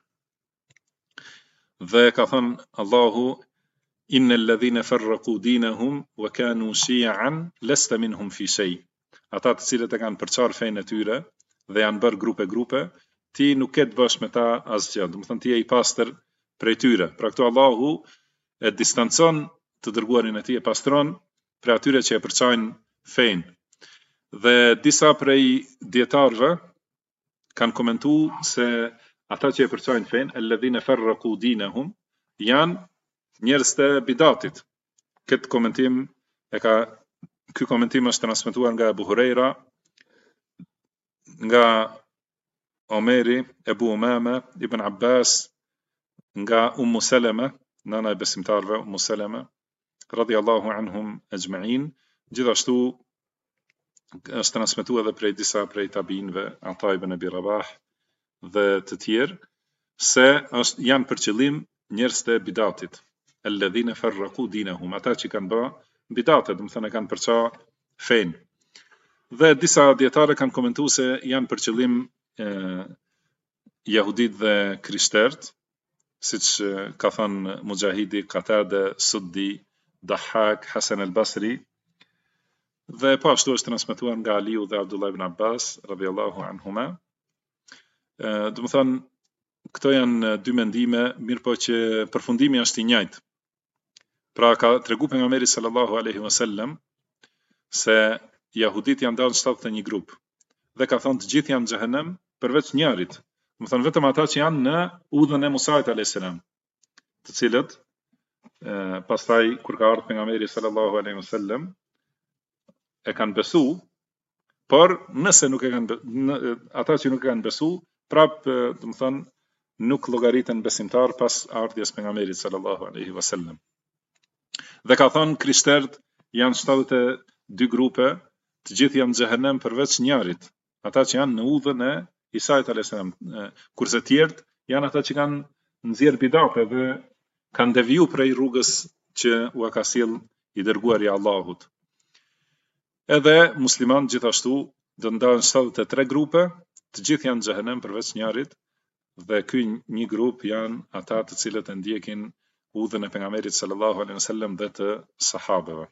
Dhe ka thënë Allahu, innal ladhina farraqu dinahum wa kanu shi'an lasta minhum fi shay. Ata të cilët e kanë përçarë fenë e tyre dhe janë bërë grupe, ti nuk ke të bësh me ta asgjë. Do të thënë ti je i pastër prej tyre. Pra këtu Allahu e distancon të dërguarin e tij, e pastron prej atyre që e përçajnë fenë. Dhe disa prej dietarëve kanë komentuar se ata që e përçajnë fenë, alladhina farraqu dinahum, janë njerëz të bidatit. Ky komentim është transmetuar nga Abu Huraira, nga Omeri, Ebu Umame, Ibn Abbas, nga Ummu Salama, nana e besimtarve Ummu Salama, radhiyallahu anhum ajma'in. Gjithashtu është transmetuar edhe prej disa prej tabinëve, Ata ibn Abi Rabah dhe të tjerë, se janë për qëllim njerëz të bidatit. Alladhina farraqu dinahum, ata që kanë bërë bidate, do të thënë kanë përça fenë. Dhe disa dietarë kanë komentuar se janë për qëllim jahudit dhe krishterët, siç ka thënë Mujahidi, Qatada, Suddi, Dahhak, Hasan al-Basri, dhe po ashtu është transmetuar nga Aliu dhe Abdullah ibn Abbas radhiyallahu anhuma. Do të thënë këto janë dy mendime, mirë po që përfundimi është i njëjtë. Pra ka tregu pejgamberi sallallahu alaihi wasallam se jahudit janë dalë 71 grup dhe ka thënë të gjithë janë në xhehenem përveç njërit. Do të thënë vetëm ata që janë në udhën e Musait alayhis salam, të cilët pastaj kur ka ardhur pejgamberi sallallahu alaihi wasallam e kanë besu, por nëse nuk e kanë ata që nuk e kanë besu, prap do të thënë nuk llogariten besimtar pas ardhjes pejgamberit sallallahu alaihi wasallam. Dhe ka thënë krishterët janë 72 grupe, të gjithë janë në xhehenem përveç njërit, ata që janë në udhën e Isait alayhis salam, kurse të tjerët janë ata që kanë nxjerr bidate dhe kanë deviju prej rrugës që u ka sjell i dërguari i Allahut. Edhe muslimanët gjithashtu do ndahen 73 grupe, të gjithë janë në xhehenem përveç njërit, dhe ky një grup janë ata të cilët e ndjekin udhën e pejgamberit sallallahu alaihi wasallam dhe të sahabeve.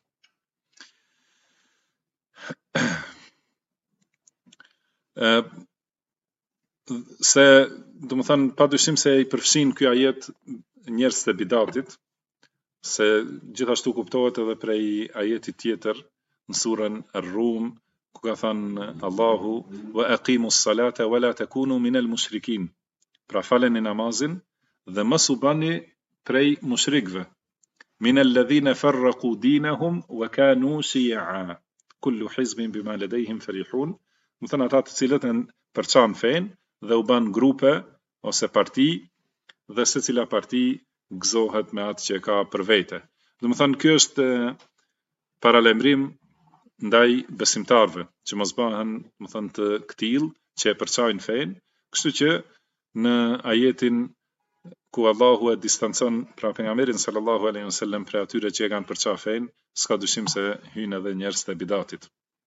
Se do të thënë padyshim se i përfshin ky ajet njerëz të bidatit, se gjithashtu kuptohet edhe prej ajetit tjetër në surën Ar-Rum, ku ka thënë Allahu wa aqimus salata wa la takunu minal mushrikin. Pra faleni namazin dhe mos u bani prej mushrikëve. Minal ladhina farraqu dinahum wa kanu shi'a. Kullu hizbin bima ladayhim farihun. Do të thënë ata të cilët përçan fenë dhe u ban grupe ose parti, dhe secila parti gëzohet me atë që ka për vete. Do të thënë ky është paralajmërim ndaj besimtarëve, që mos bëhen, do të thënë të këtill që e përçajnë fenë, kështu që në ajetin ku Allahu e distancon pra pejgamberin sallallahu alaihi wasallam për atyre që e kanë përçafën, s'ka dyshim se hyjnë edhe njerëz të bidatit.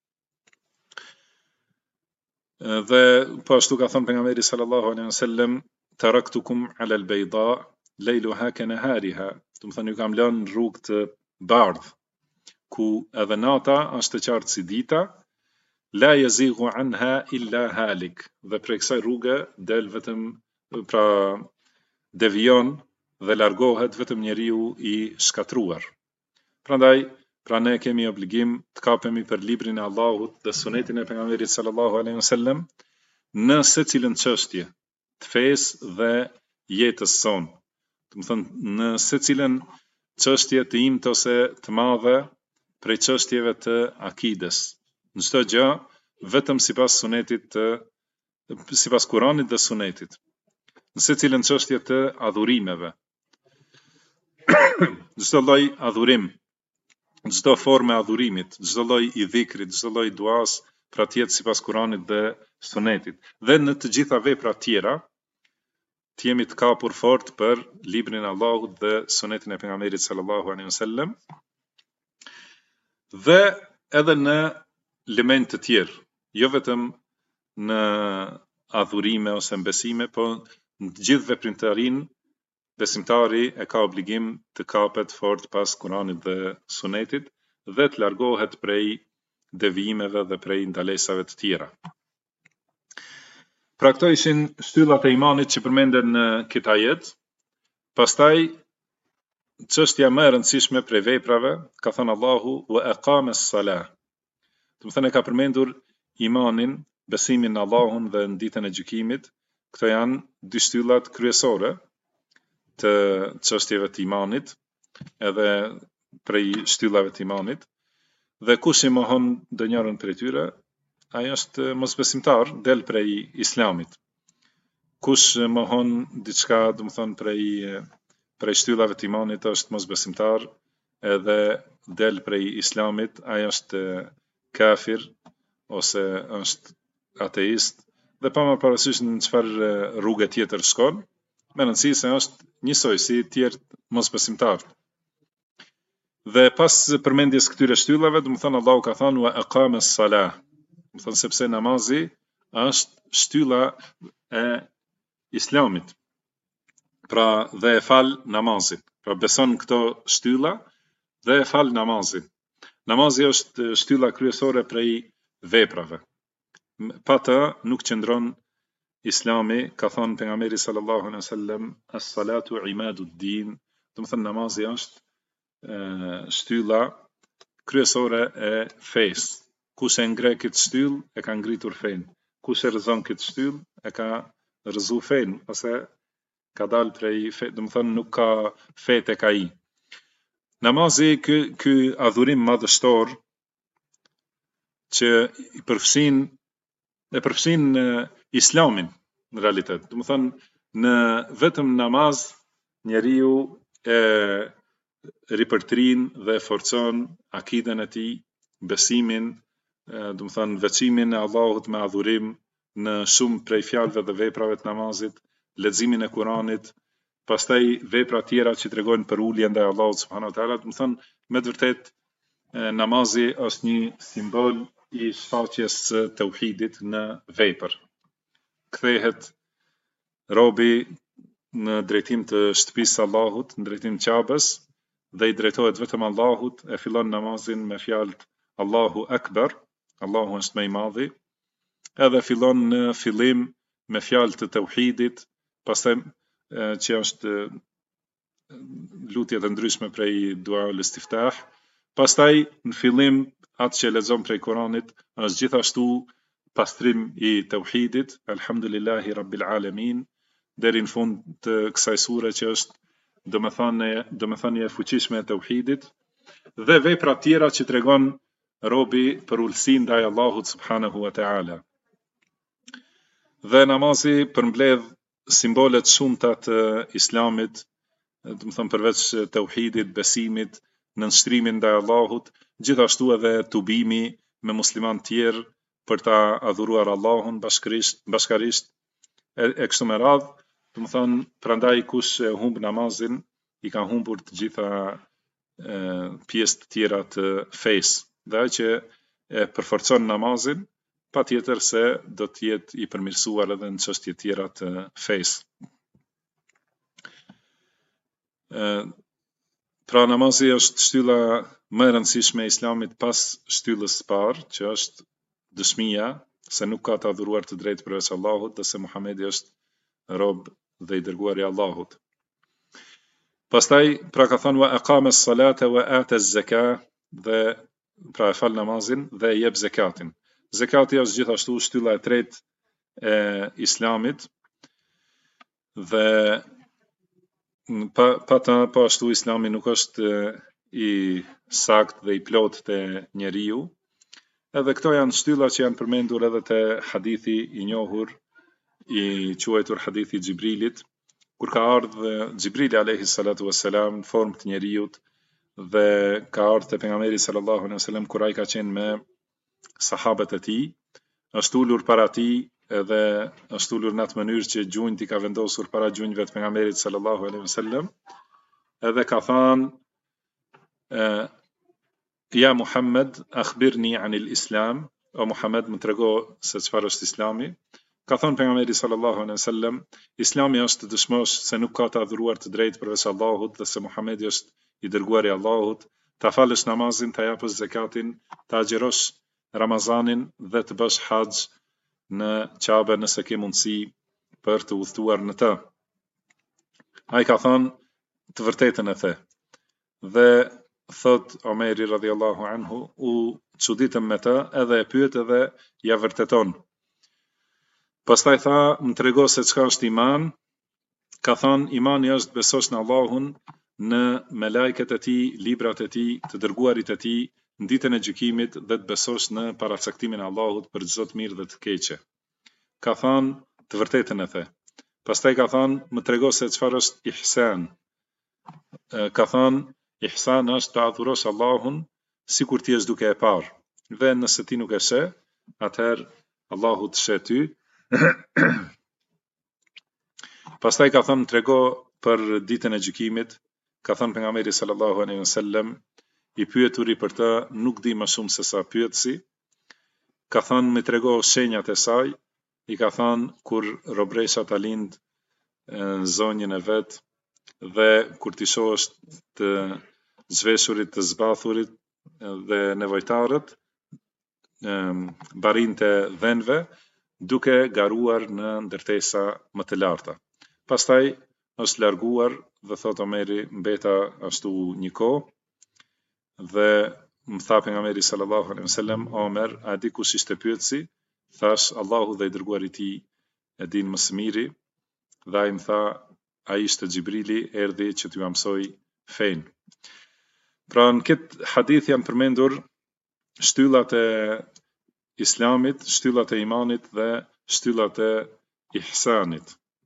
Dhe po ashtu ka thënë pejgamberi sallallahu alaihi wasallam, taraktukum ala al-bayda layluha kanahariha, do të thonë ju kam lënë rrugë të bardhë, ku edhe nata është e qartë si dita, la yazighu anha illa halik, dhe prej kësaj rruge del vetëm, pra devion dhe largohet vetëm njeriu i shkatruar. Prandaj, pra ne kemi obligim të kapemi për librin e Allahut dhe sunetin e pejgamberit sallallahu alaihi wasallam në secilën çështje të fesë dhe jetës sonë. Do të thonë në secilën çështje të imtë ose të madhe prej çështjeve të akides. Në çdo gjë vetëm sipas sunetit sipas Kuranit dhe sunetit. Në secilën çështje të adhurimeve. Çdo lloj adhurim, çdo formë adhurimit, çdo lloj i dhikrit, çdo lloj duas, pra të jetë sipas Kuranit dhe sunetit. Dhe në të gjitha veprat tjera, të jemi të kapur fort për librin e Allahut dhe sunetin e pejgamberit sallallahu alaihi wasallam. Dhe edhe në element të tjerë, jo vetëm në adhurime ose në besime, po në të gjithë veprimtarinë besimtari e ka obligim të kapet fort pas Kuranit dhe sunetit dhe të largohet prej devijimeve dhe prej ndalesave të tjera. Pra këto ishin shtyllat e imanit që përmenden në këtë ajet. Pastaj çështja më e rëndësishme prej veprave, ka thënë Allahu wa aqama as-salah. Do të thënë ka përmendur imanin, besimin në Allahun dhe në ditën e gjykimit. Këto janë dy shtyllat kryesore të çështjeve të imanit, edhe prej shtyllave të imanit. Dhe kush i mohon ndonjërin prej tyre, ai është mosbesimtar, del prej islamit. Kush mohon diçka, do të thonë prej shtyllave të imanit, është mosbesimtar, edhe del prej islamit, ai është kafir ose është ateist, dhe pa më parasysh në çfarë rrugë tjetër shkon, me rëndësi se është njësoj si tjerë mosbesimtarët. Dhe pas përmendjes këtyre shtyllave, do të thonë Allahu ka thënë wa aqama as-salah. Do të thonë sepse namazi është shtylla e islamit. Pra dhe e fal namazin. Pra beson këto shtylla dhe e fal namazin. Namazi është shtylla kryesore prej veprave. Pa të nuk qëndron Islami, ka thënë pejgamberi sallallahu alaihi wasallam, as-salatu imadu'd-din, do të thonë namazi është shtylla kryesore e fesë. Kush e ngre këtë shtyllë e ka ngritur fenë. Kush e rrezon këtë shtyllë e ka rrezu fenë, ose ka dalë prej fenë, do të thonë nuk ka fe tek ai. Namazi ky adhurim madhështor që e përfshin islamin në realitet. Do të thonë në vetëm namaz njeriu e ripërtrin dhe forcon akiden e tij, besimin, do të thonë veçimin e Allahut me adhurim në shumë prej fjalëve dhe veprave të namazit, leximin e Kuranit, pastaj vepra tjera që tregojnë për uljen ndaj Allahut subhanahu wa taala. Do të thonë me të vërtetë namazi është një simbol i shfaqjes së tauhidit në vepër. Kthehet robi në drejtim të shtëpisë së Allahut, në drejtim të Ka'bës, dhe i drejtohet vetëm Allahut, e fillon namazin me fjalët Allahu Akbar, Allahu është më i madhi, edhe fillon në fillim me fjalë të tauhidit, pastaj që është lutje të ndryshme prej dua ul-istiftah, pastaj në fillim atë që lexon prej Kuranit është gjithashtu pastrim i tauhidit, alhamdulillahi rabbil alamin, deri në fund të kësaj sure që është domethënia e fuqishme e tauhidit, dhe vepra tjera që tregon robi për ulësinë ndaj Allahut subhanahu wa taala. Dhe namazi përmbledh simbolet shumta të islamit, do të thonë përveç tauhidit, besimit, nënshtrimin ndaj Allahut, gjithashtu edhe tubimi me musliman tjerë për ta adhuruar Allahun bashkarisht e kështu me radhë, Do të thonë, prandaj kush e humb namazin, i ka humbur të gjitha pjesë të tjera të fesë. Dhe ai që e përforcon namazin, patjetër se do të jetë i përmirësuar edhe në çështje tjera të fesë. Pra namazi është shtylla më e rëndësishme e Islamit pas shtyllës së parë, që është dëshmia se nuk ka të adhuruar të drejtë përveç Allahut dhe se Muhamedi është rob dhe i dërguar i Allahut. Pastaj, pra ka thënë wa aqama as-salata wa ata az-zaka, dhe pra e fal namazin dhe e jep zakatin. Zakati është gjithashtu shtylla e tretë e Islamit dhe pa ashtu Islami nuk është i sakt dhe i plot të njeriu. Edhe këto janë shtylla që janë përmendur edhe te hadithi i njohur i quajtur hadithi i Xhibrilit, kur ka ardhur Xhibrili alayhi salatu wassalam në formë të njeriut dhe ka ardhur te pejgamberi sallallahu alaihi wasallam kur ai ka qenë me sahabët e tij, është ulur para tij edhe është ulur në atë mënyrë që gjunjt i ka vendosur para gjunjëve të pejgamberit sallallahu alaihi wasallam, edhe ka thënë ja Muhammed, akhbirni anil Islam, o Muhammed, më trego se çfarë është Islami. Ka thënë pejgamberi sallallahu alaihi wasallam, Islami është të dëshmosh se nuk ka të adhuruar të drejtë përveç Allahut dhe se Muhamedi është i dërguari i Allahut, ta falësh namazin, ta japësh zakatin, ta agjërosh Ramazanin dhe të bësh haxh në Kabe nëse ke mundësi për të udhëtuar në të. Ai ka thënë të vërtetën e the. Dhe thot Omeri radhiyallahu anhu, u çuditëm me të, edhe e pyet edhe ja vërteton. Pastaj tha, më trego se çka është iman. Ka thënë, imani është besosh në Allahun, në melajket e tij, librat e tij, të dërguarit e tij, në ditën e gjykimit dhe të besosh në paracaktimin e Allahut për çdo të mirë dhe të keqe. Ka thënë, të vërtetën e the. Pastaj ka thënë, më trego se çfarë është ihsan. Ka thënë, ihsan është të adhurosh Allahun sikur ti je duke e parë. Dhe nëse ti nuk e sheh, atëherë Allahu të sheh ty. Pastaj ka thënë, trego për ditën e gjykimit. Ka thënë pejgamberi sallallahu alaihi wasallam, i pyeturi për të nuk di më shumë se sa pyetësi. Ka thënë, më trego shenjat e saj. I ka thënë, kur robresha ta lind zonjën e vet dhe kur ti shohësh të zhveshurit, të zbathurit dhe nevojtarët barin të dhenve, duke garuar në ndërtesa më të larta. Pastaj është larguar dhe thot Omeri, mbeta ashtu një kohë, dhe më tha pejgamberi sallallahu alaihi wasallam, Omer, a di kush ishte pyetësi? Thash, Allahu dhe i dërguari i tij e din më së miri. Dhe ai më tha, ai ishte Xhibrili, erdhi që t'ju mësoj fen. Pra në këtë hadith janë përmendur shtyllat e Islamit, shtyllat e imanit dhe shtyllat e ihsanit.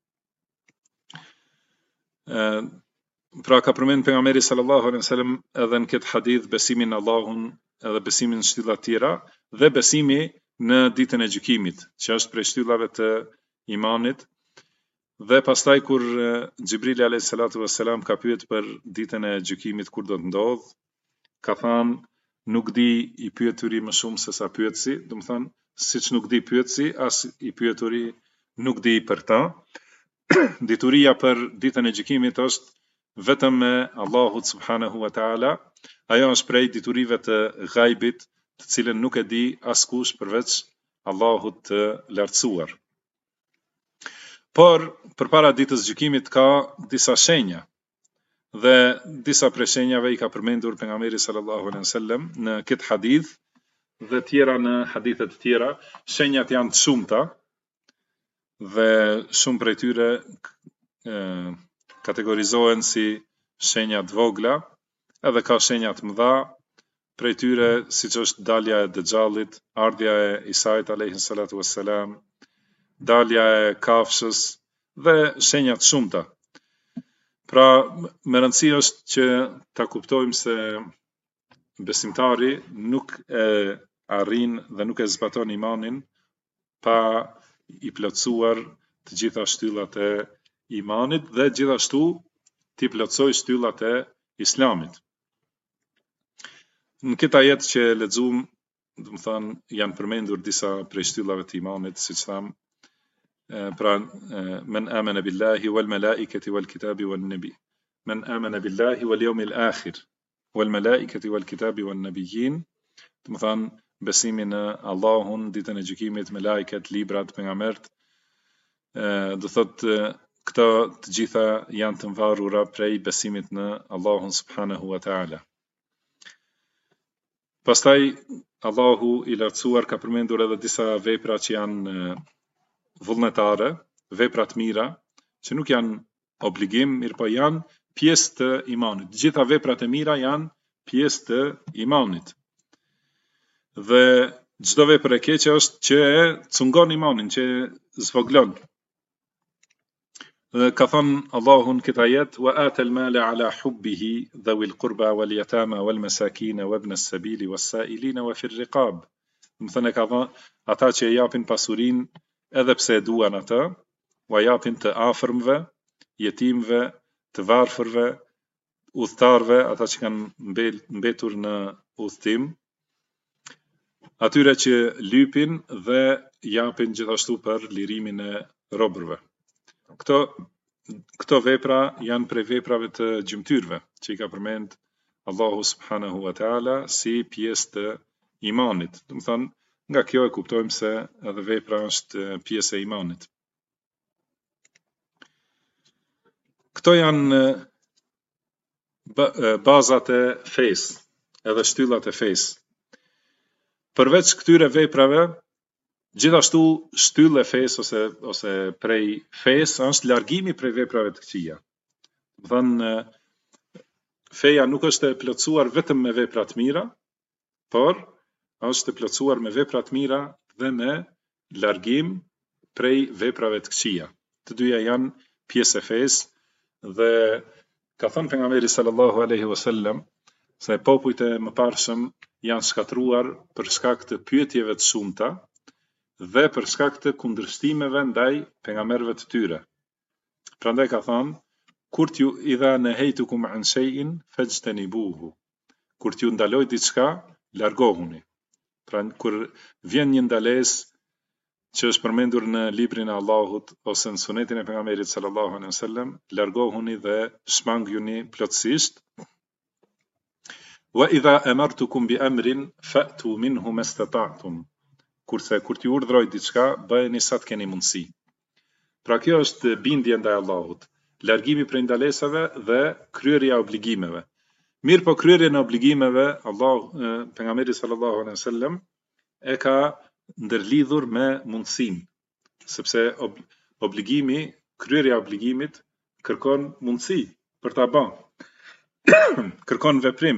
Pra ka përmend pejgamberi sallallahu alaihi wasallam edhe në këtë hadith besimin në Allahun, edhe besimin në shtyllat tjera dhe besimi në ditën e gjykimit, që është prej shtyllave të imanit. Dhe pastaj kur Xhibrili alayhis salatu wassalam ka pyet për ditën e gjykimit kur do të ndodh, ka thënë, nuk di i pyeturi më shumë se sa pyetësi, do të thënë, siç nuk di pyetësi, as i pyeturi nuk di për ta. Dituria për ditën e gjykimit është vetëm me Allahut subhanahu wa taala. Ajo është prej diturive të ghaibit, të cilën nuk e di askush përveç Allahut të lartësuar. Por përpara ditës gjykimit ka disa shenja. Dhe disa prej shenjave i ka përmendur pejgamberi sallallahu alaihi wasallam në këtë hadith dhe tjera në hadithe të tjera. Shenjat janë të shumta dhe shumë prej tyre kategorizohen si shenja të vogla, edhe ka shenja të mëdha, prej tyre siç është dalja e Dejxhallit, ardhja e Isait alayhi salatu wassalam, dalja e kafshës dhe shenja të shumta. Pra, me rëndësi është që ta kuptojmë se besimtari nuk e arrin dhe nuk e zbaton imanin pa i plotësuar të gjitha shtyllat e imanit dhe gjithashtu t'i plotësoj shtyllat e islamit. Në këtë ajet që lexuam, do të thonë, janë përmendur disa prej shtyllave të imanit, siç tham, pra men amana billahi wal malaikati wal kitabi wan nabi. Men amana billahi wal yawmil akhir wal malaikati wal kitabi wan nabiyyin. Do të thonë besimi në Allahun, ditën e gjykimit, me lajket, librat, pejgambert. Do thotë këto të gjitha janë të varura prej besimit në Allahun subhanahu wa taala. Pastaj Allahu i lartësuar ka përmendur edhe disa vepra që janë vullnetare, vepra të mira, që nuk janë obligim, mirë po janë pjesë të imanit. Gjitha veprat e mira janë pjesë të imanit. Dhe çdo vepër e keqe është që e cungon imanin, që e zvoglon. Dhe ka thënë Allahun këtë ajet, wa atal mala ala hubbihi dhawil qurba wal yatama wal masakin wa ibn as-sabili was sa'ilin wa fi ar-riqab. Do thënë ka thënë ata që e japin pasurinë edhe pse e duan ata, u japin të afërmve, jetimve, të varfërve, udhëtarve, ata që kanë mbetur në udhëtim, atyre që lypin dhe japin gjithashtu për lirimin e robërve. Këto vepra janë prej veprave të gjymtyrve, që i ka përmend Allahu subhanahu wa taala si pjesë të imanit. Do të thonë, nga kjo e kuptojmë se edhe vepra është pjesë e imanit. Këto janë bazat e fesë, edhe shtyllat e fesë. Përveç këtyre veprave, gjithashtu shtyllë e fesë ose prej fesë është largimi prej veprave të këqija. Do thënë, feja nuk është e plotësuar vetëm me vepra të mira, por është e plotësuar me vepra të mira dhe me largim prej veprave të këqija. Të dyja janë pjesë e fesë dhe ka thënë pejgamberi sallallahu alaihi wasallam se popujt e mëparshëm janë shkatruar për shkak të pyetjeve të shumta dhe për shkak të kundërshtimeve ndaj pejgamberëve të tyre. Prandaj ka thënë, kur t'ju idha nahaytukum an shay'in fajtanibuhu. Kur t'ju ndaloj diçka, largohuni. Pra kur vjen një ndalesë që është përmendur në librin e Allahut ose në sunetin e pejgamberit sallallahu alaihi wasallam, largohuni dhe shmangjuni plotësisht. Wa idha amartukum bi amrin fa'tu minhu mastata'tum. Kurse kur t'ju urdhroj diçka, bëheni sa të keni mundësi. Pra kjo është bindje ndaj Allahut, largimi prej ndalesave dhe kryerja e obligimeve. Mirë po kryerjen e obligimeve, pejgamberi sallallahu alaihi wasallam e ka ndërlidhur me mundësinë, sepse kryerja e obligimit kërkon mundësi për ta bërë. Kërkon veprim.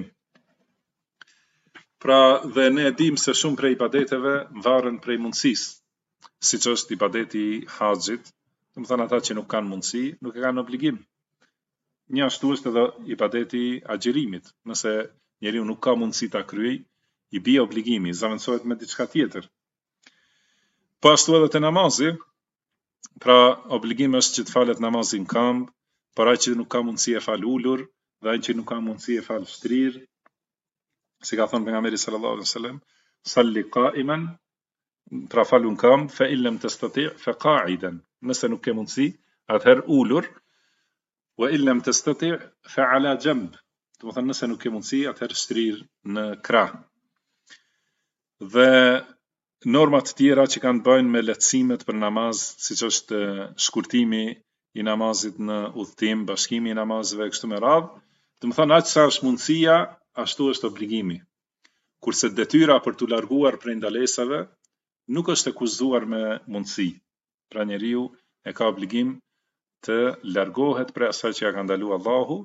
Pra dhe ne e dim se shumë prej ibadeteve varen prej mundësisë, siç është ibadeti i haxhit, do të thënë ata që nuk kanë mundësi, nuk e kanë obligim. Një ashtu është edhe ibadeti i agjerimit. Nëse njeriu nuk ka mundësi ta kryej, i bie obligimi, zaventësohet me diçka tjetër. Po ashtu edhe te namazi, pra obligimi është që të falet namazi në këmbë, por ai që nuk ka mundësi e fal ulur, dhe ai që nuk ka mundësi e fal shtrir, si ka thënë pejgamberi sallallahu alaihi wasallam, salli qa'iman, pra falu në këmbë, fa in lam tastati' fa qa'idan. Nëse nuk ke mundësi, atëherë ulur, wa in lam tastati' fa ala janb. Do të thënë nëse nuk ke mundësi, atëherë shtrir në krah. Dhe normat të tjera që kanë bëjnë me lehtësimet për namaz, siç është shkurtimi i namazit në udhtim, bashkimi i namazeve kështu me radhë, do të thënë aq sa është mundësia, ashtu është obligimi. Kurse detyra për t'u larguar prej ndalesave nuk është e kushtuar me mundësi. Pra njeriu e ka obligim të largohet prej asaj që ja ka ndaluar Allahu.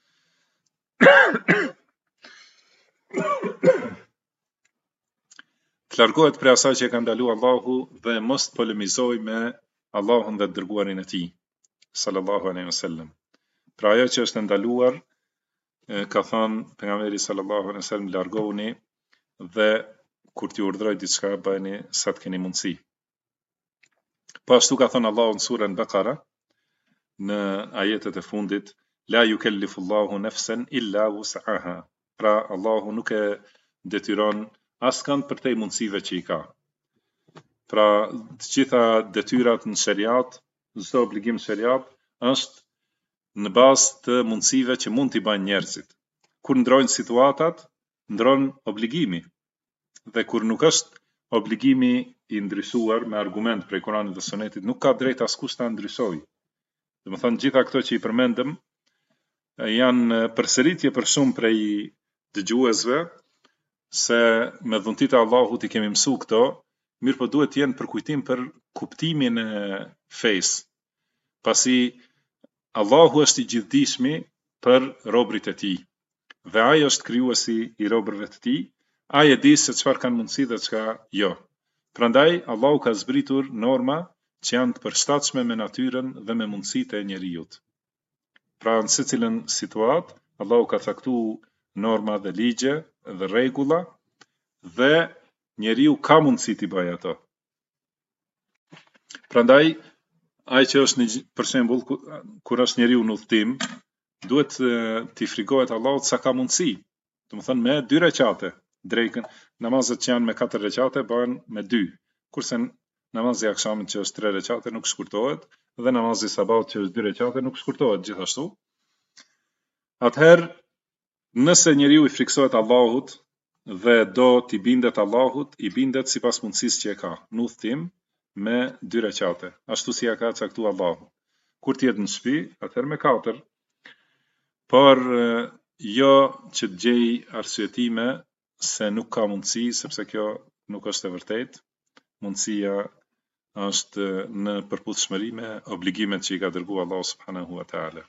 Të largohet prej asaj që ka ndaluar Allahu dhe mos të polemizoj me Allahun dhe të dërguarin e tij sallallahu alaihi wasallam. Pra ajo që është ndaluar, ka thënë pejgamberi sallallahu alaihi wasallam, largohuni dhe kur t'ju urdhroj diçka bëni sa të keni mundësi. Po ashtu ka thënë Allahu në surën Bekara, në ajetet e fundit, la yukellifullahu nafsan illa wus'aha. Pra Allahu nuk e detyron askënd për te mundësive që i ka. Pra të gjitha detyrat në shariat, çdo obligim shariat është në bazë të mundësive që mund t'i bëjnë njerëzit. Kur ndrojnë situatat, ndron obligimi. Dhe kur nuk është obligimi i ndryshuar me argument prej Kuranit dhe Sunetit, nuk ka drejt askush ta ndryshojë. Domethënë gjitha këto që i përmendëm janë përsëritje për shumë prej dëgjuesve se me dhuntit e Allahut i kemi mësu këto, mirë po duhet të jenë për kujtim për kuptimin e fesë. Pasi Allahu është i gjithdijshmi për robërit e tij. Dhe ai është krijuesi i robërve të tij, ai e di se çfarë kanë mundësi dhe çka jo. Prandaj Allahu ka zbritur norma që janë të përshtatshme me natyrën dhe me mundësitë e njerëzit. Pra në secilën situatë, Allahu ka caktuar norma dhe ligje dhe rregulla dhe njeriu ka mundësi t'i bëjë ato. Prandaj ai që është për shembull kur është njeriu në udhtim, duhet t'i frigohet Allahut sa ka mundësi. Domethënë me 2 recate, drekën, namazet që janë me 4 recate bëhen me 2, kurse namazi i akşamit që është 3 recate nuk shkurtohet dhe namazi i sabahut që është 2 recate nuk shkurtohet gjithashtu. Atëherë, nëse njeriu i friksohet Allahut dhe do t'i bindet Allahut, i bindet sipas mundësisë që e ka. Në udhtim me 2 recate, ashtu si ja ka caktuar Allahu. Kur t'jetë në shtëpi, atëherë me 4. Por jo që të gjej arsyetime se nuk ka mundësi, sepse kjo nuk është e vërtetë. Mundësia është në përputhshmëri me obligimet që i ka dërguar Allahu subhanahu wa taala.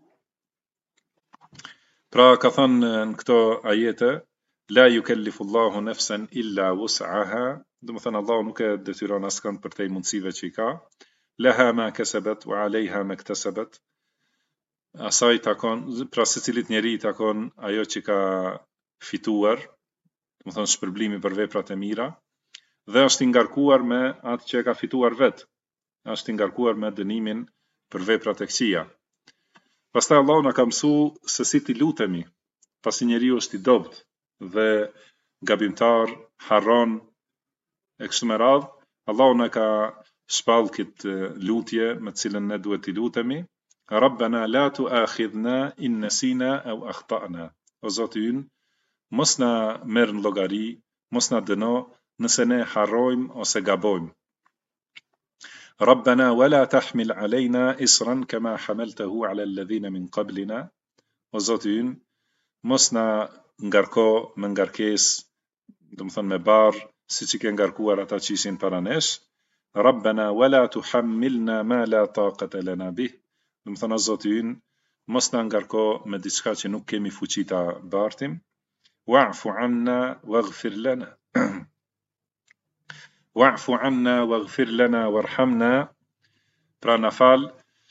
Pra ka thënë në këto ajete, la yukellifullahu nafsan illa wus'aha, domethënë Allahu nuk e detyron askënd për te mundësive që i ka. Laha ma kasabat wa alayha ma iktasabat. Asaj takon, pra secilit njeri takon ajo që ka fituar, domethënë shpërblimi për veprat e mira, dhe është i ngarkuar me atë që e ka fituar vet. Është i ngarkuar me dënimin për veprat e këqija. Pastaj Allahu na ka mësuar se si t'i lutemi, pasi njeriu është i dobët dhe gabimtar, harron e kështu me radhë, Allahu na ka shpall këtë lutje me cilën ne duhet t'i lutemi. Rabbana la tu'akhidhna in nasina aw akhta'na. O Zoti ynë, mos na merr në llogari, mos na dëno nëse ne harrojmë ose gabojmë. Rabbana wala tahmil alejna isran kama hamaltahu ala alladhina min qablina. O Zoti ynë, mos na ngarko me ngarkesë, domethënë me barr, siç i ke ngarkuar ata që ishin para nesh. Rabbana wala tuhammilna ma la taqata lana bih. Domethënë o Zoti ynë, mos na ngarko me diçka që nuk kemi fuqi ta bartim. Wa'fu anna waghfir lana. Wa'fu anna waghfir lana warhamna. Pra na fal,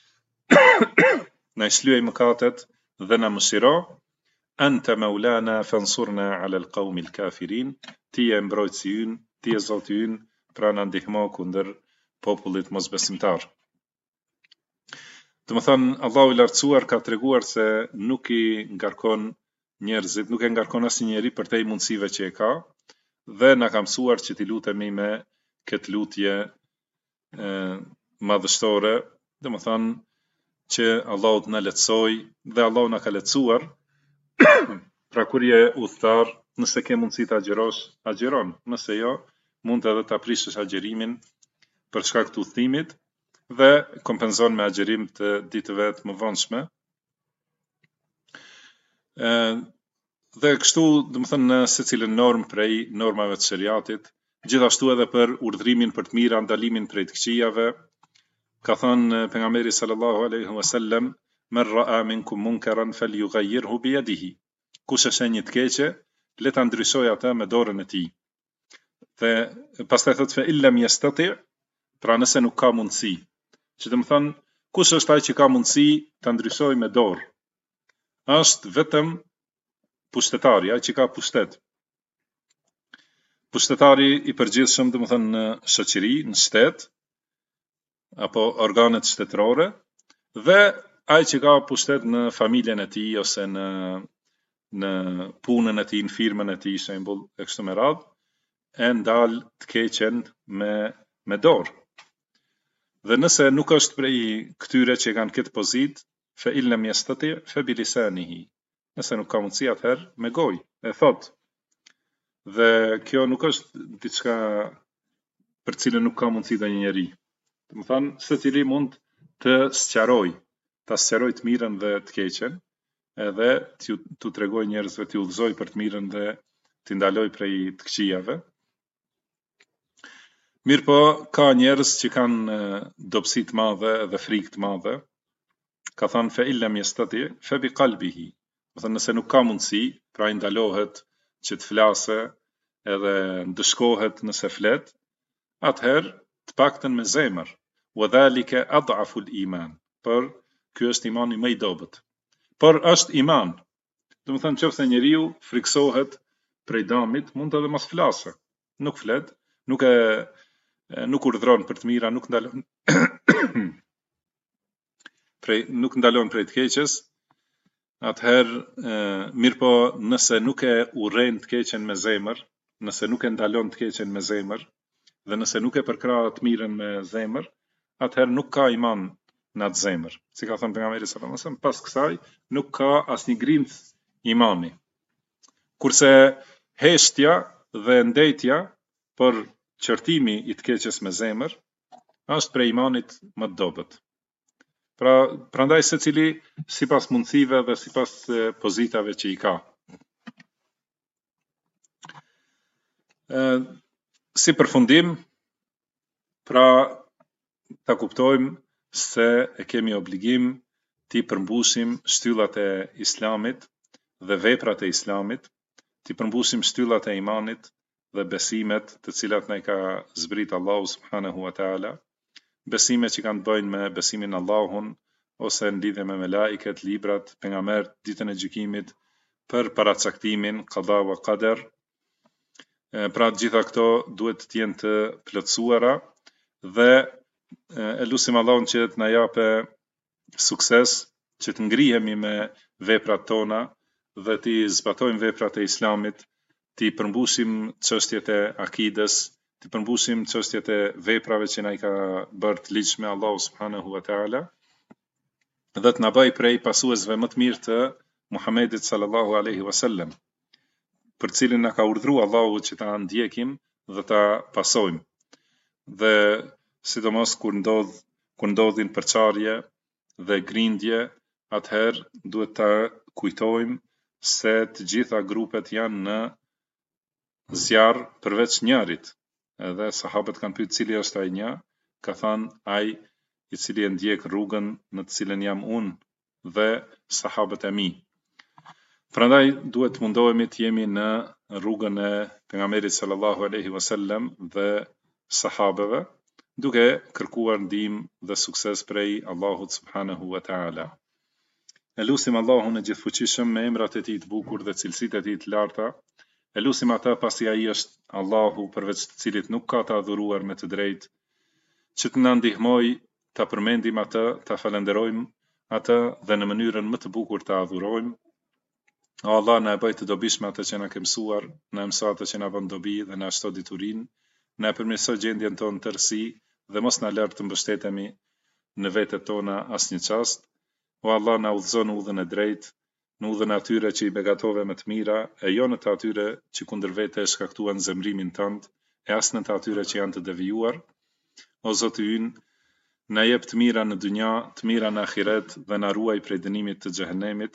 na shlyej mëkatet dhe na mëshiro. Anta maulana fansurna ala alqawmi alkafirin. Ti je mbrojtësi ynë, ti je Zoti ynë, pra na ndihmo kundër popullit mosbesimtar. Domethënë Allahu i lartësuar ka treguar se nuk i ngarkon njerëzit, nuk e ngarkon asnjëri për te mundësive që e ka, dhe na ka mësuar që t'i lutemi me këtë lutje madhështore, domethënë që Allahu na lehtësoj dhe Allahu na ka lehtësuar. Pra kur je udhëtar, nëse ke mundësi të agjerosh, agjeron. Nëse jo, mund edhe të aprishësh agjerimin për shkak të udhëtimit dhe kompenzon me agjerim të ditëve të mëvonshme. Dhe kështu, domethënë në secilën normë prej normave të shariatit, gjithashtu edhe për urdhrimin për të mira, ndalimin prej të këqijave, ka thënë pejgamberi sallallahu alaihi wasallam, man ra'a minkum munkaran falyughayyirhu bi yadihi. Kush e sheh një të keqe, le ta ndryshojë atë me dorën e tij. Dhe pastaj thotë fe illam yastati, pra nëse nuk ka mundësi. Që domethënë, kush është ai që ka mundësi ta ndryshojë me dorë? Është vetëm pushtetari, ai që ka pushtet. Pushtetari i përgjithshëm, domethënë në shoqëri, në shtet, apo organet shtetërore, Dhe ai që ka pushtet në familjen e tij ose në punën e tij, në firmën e tij, shembull, e kështu me radhë, e ndal të keqen me dorë. Dhe nëse nuk është prej këtyre që kanë këtë pozitë, fe illam yastati fe bilisanihi. Nëse nuk ka mundësi atëherë me gojë, e thot. Dhe kjo nuk është diçka për cilën nuk ka mundësi ndonjë njeri. Domethënë, secili mund të sqaroj, ta sqaroj të mirën dhe të keqen, edhe t'u tregoj njerëzve, t'u udhëzoj për të mirën dhe t'i ndaloj prej të këqijave. Mirë po, ka njerëz që kanë dobësi të madhe dhe frikë të madhe. Ka thënë fe illam yastati fe bi qalbihi. Do thënë nëse nuk ka mundësi, pra i ndalohet që të flase edhe ndëshkohet nëse flet, atëherë të paktën me zemër. Wa dhalika ad'afu al-iman. Por ky është imani më i dobët. Por është iman. Do të thënë nëse njeriu friksohet prej damit, mund edhe mos flasë. Nuk flet, nuk urdhron për të mira, nuk ndalon nuk ndalon prej të keqes, atëherë mirë po nëse nuk e urren të keqen me zemër, nëse nuk e ndalon të keqen me zemër, dhe nëse nuk e përkrah të mirën me zemër, atëherë nuk ka iman në atë zemër. Si ka thënë pejgamberi sallallahu alajhi wasallam, pas kësaj nuk ka asnjë grimc imani. Kurse heshtja dhe ndejtja për qërtimi i të keqes me zemër është prej imanit më të dobët. Prandaj secili sipas mundësive dhe sipas pozitave që i ka. Si përfundim, pra ta kuptojmë se e kemi obligim t'i përmbushim shtyllat e Islamit dhe veprat e Islamit, t'i përmbushim shtyllat e imanit dhe besimet të cilat na i ka zbrit Allahu subhanahu wa taala, besime që kanë të bëjnë me besimin Allahun ose në lidhje me melaiket, librat, pejgambert, ditën e gjykimit, për paracaktimin, qada wa qadar. Pra të gjitha këto duhet të jenë të plotësuara dhe e lutim Allahun që të na japë sukses, që të ngrihemi me veprat tona dhe të zbatojmë veprat e Islamit, të përmbushim çështjet e akides, të përmbushim çështjet e veprave që na i ka bërë të ligjshme Allahu subhanahu wa taala, dhe të na bëj prej pasuesve më të mirë të Muhamedit sallallahu alaihi wasallam, për cilin na ka urdhëruar Allahu që ta ndjekim dhe ta pasojmë. Dhe sidomos kur ndodhin përçarje dhe grindje, atëherë duhet ta kujtojmë se të gjitha grupet janë në zjarr përveç njërit. Edhe sahabët kanë pyetur cili është ai një, ka thënë ai i cili e ndjek rrugën në të cilën jam unë dhe sahabët e mi. Prandaj duhet të mundohemi të jemi në rrugën e pejgamberit sallallahu alaihi wasallam dhe sahabëve, duke kërkuar ndihmë dhe sukses prej Allahut subhanahu wa taala. E lutim Allahun e gjithfuqishëm me emrat e tij të bukur dhe cilësitë e tij të larta. E lutim ata pasi ai është Allahu përveç të cilit nuk ka të adhuruar me të drejtë, që të na ndihmoj ta përmendim atë, ta falenderojmë atë dhe në mënyrën më të bukur ta adhurojmë. O Allah, na e bëj të dobishme atë që na ke mësuar, na mëso atë që na bën dobi dhe na shto diturinë, na përmirëso gjendjen tonë në tërësi dhe mos na lër të mbështetemi në vetet tona asnjë çast. O Allah, na udhëzo në udhën e drejtë, në udhën atyre që i begatove me të mira, e jo në të atyre që kundër vete e shkaktuan zemrimin tënd, e as në të atyre që janë të devijuar. O Zoti ynë, na jep të mira në dynja, të mira në ahiret dhe na ruaj prej dënimit të xhehenemit.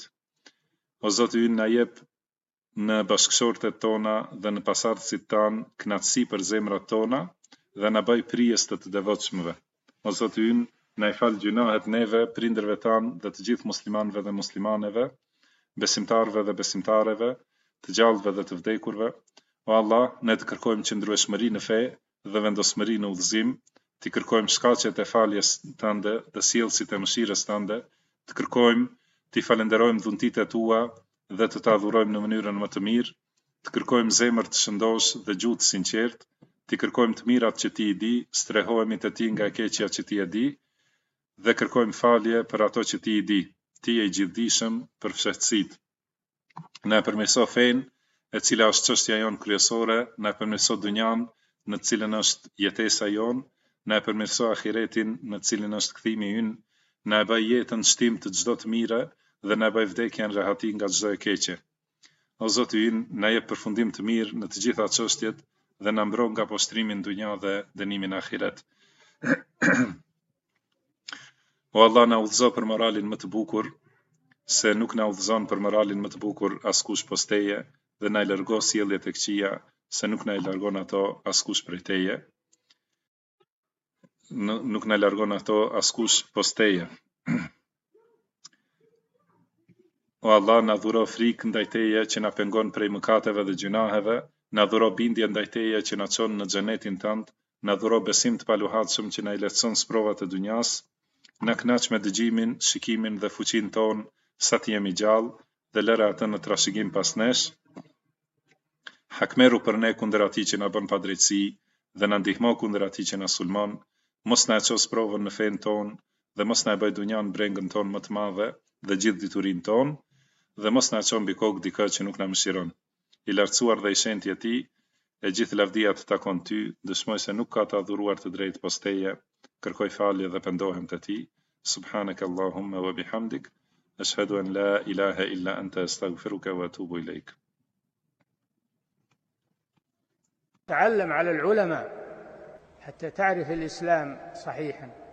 O Zoti ynë, na jep në bashkëshortet tona dhe në pasardhësit tanë kënaqësi për zemrat tona dhe na bëj prijes të devotshmëve. O Zoti ynë, na i fal gjunahet neve, prindërve tanë dhe të gjithë muslimanëve dhe muslimaneve, besimtarëve dhe besimtareve, të gjallëve dhe të vdekurve. O Allah, ne të kërkojmë qëndrueshmëri në fe dhe vendosmëri në udhëzim, të kërkojmë shkaqet e faljes tënde dhe sjellësit e mëshirës tënde, të kërkojmë të falenderojmë dhuntitë e tua dhe të adhurojmë në mënyrën më të mirë, të kërkojmë zemër të shëndosh dhe gjuhë të sinqertë, të kërkojmë të mirat që ti i di, strehohemi te ti nga e keqja që ti e di, dhe kërkojmë falje për ato që ti i di. Ti je i gjithdijshëm për fshehtësitë. Na e përmirëso fenë, e cila është çështja jonë kryesore, na e përmirëso dunjan, në të cilën është jetesa jonë, na e përmirëso ahiretin, në të cilin është kthimi ynë, na e bëj jetën shtim të çdo të mire dhe na e bëj vdekjen rehati nga çdo e keqe. O Zoti ynë, na jep përfundim të mirë në të gjitha çështjet dhe na mbron nga poshtrimi në dunja dhe dënimi në ahiret. O Allah, na udhëzo për moralin më të bukur, se nuk na udhëzon për moralin më të bukur askush pos teje, dhe na i largo sjelljet e këqija, se nuk na i largon ato askush prej teje. Nuk na i largon ato askush pos teje. O Allah, na dhuro frikë ndaj teje që na pengon prej mëkateve dhe gjunaheve, na dhuro bindje ndaj teje që na çon në xhenetin tënd, na dhuro besim të paluhatshëm që na i lehtëson sprovat e dunjas, na kënaq me dëgjimin, shikimin dhe fuqinë tonë sa të jemi gjallë dhe lëre atë në trashëgim pas nesh. Hakmeru për ne kundër atij që na bën padrejtësi dhe na ndihmo kundër atij që na sulmon. Mos na e ços provën në fen tonë dhe mos na e bëj dunjan brengën tonë më të madhe dhe gjithë diturinë tonë dhe mos na çon mbi kokë dikë që nuk na mëshiron. I lartësuar dhe i shenjtë je ti, e gjithë lavdia të takon ty, dëshmoj se nuk ka të adhuruar të drejtë pos teje, kërkoj falje dhe pendohem te ti. Subhanaka Allahumma wa bihamdik, ashhadu an la ilaha illa anta astaghfiruka wa atubu ilaik. تعلم على العلماء حتى تعرف الإسلام صحيحا.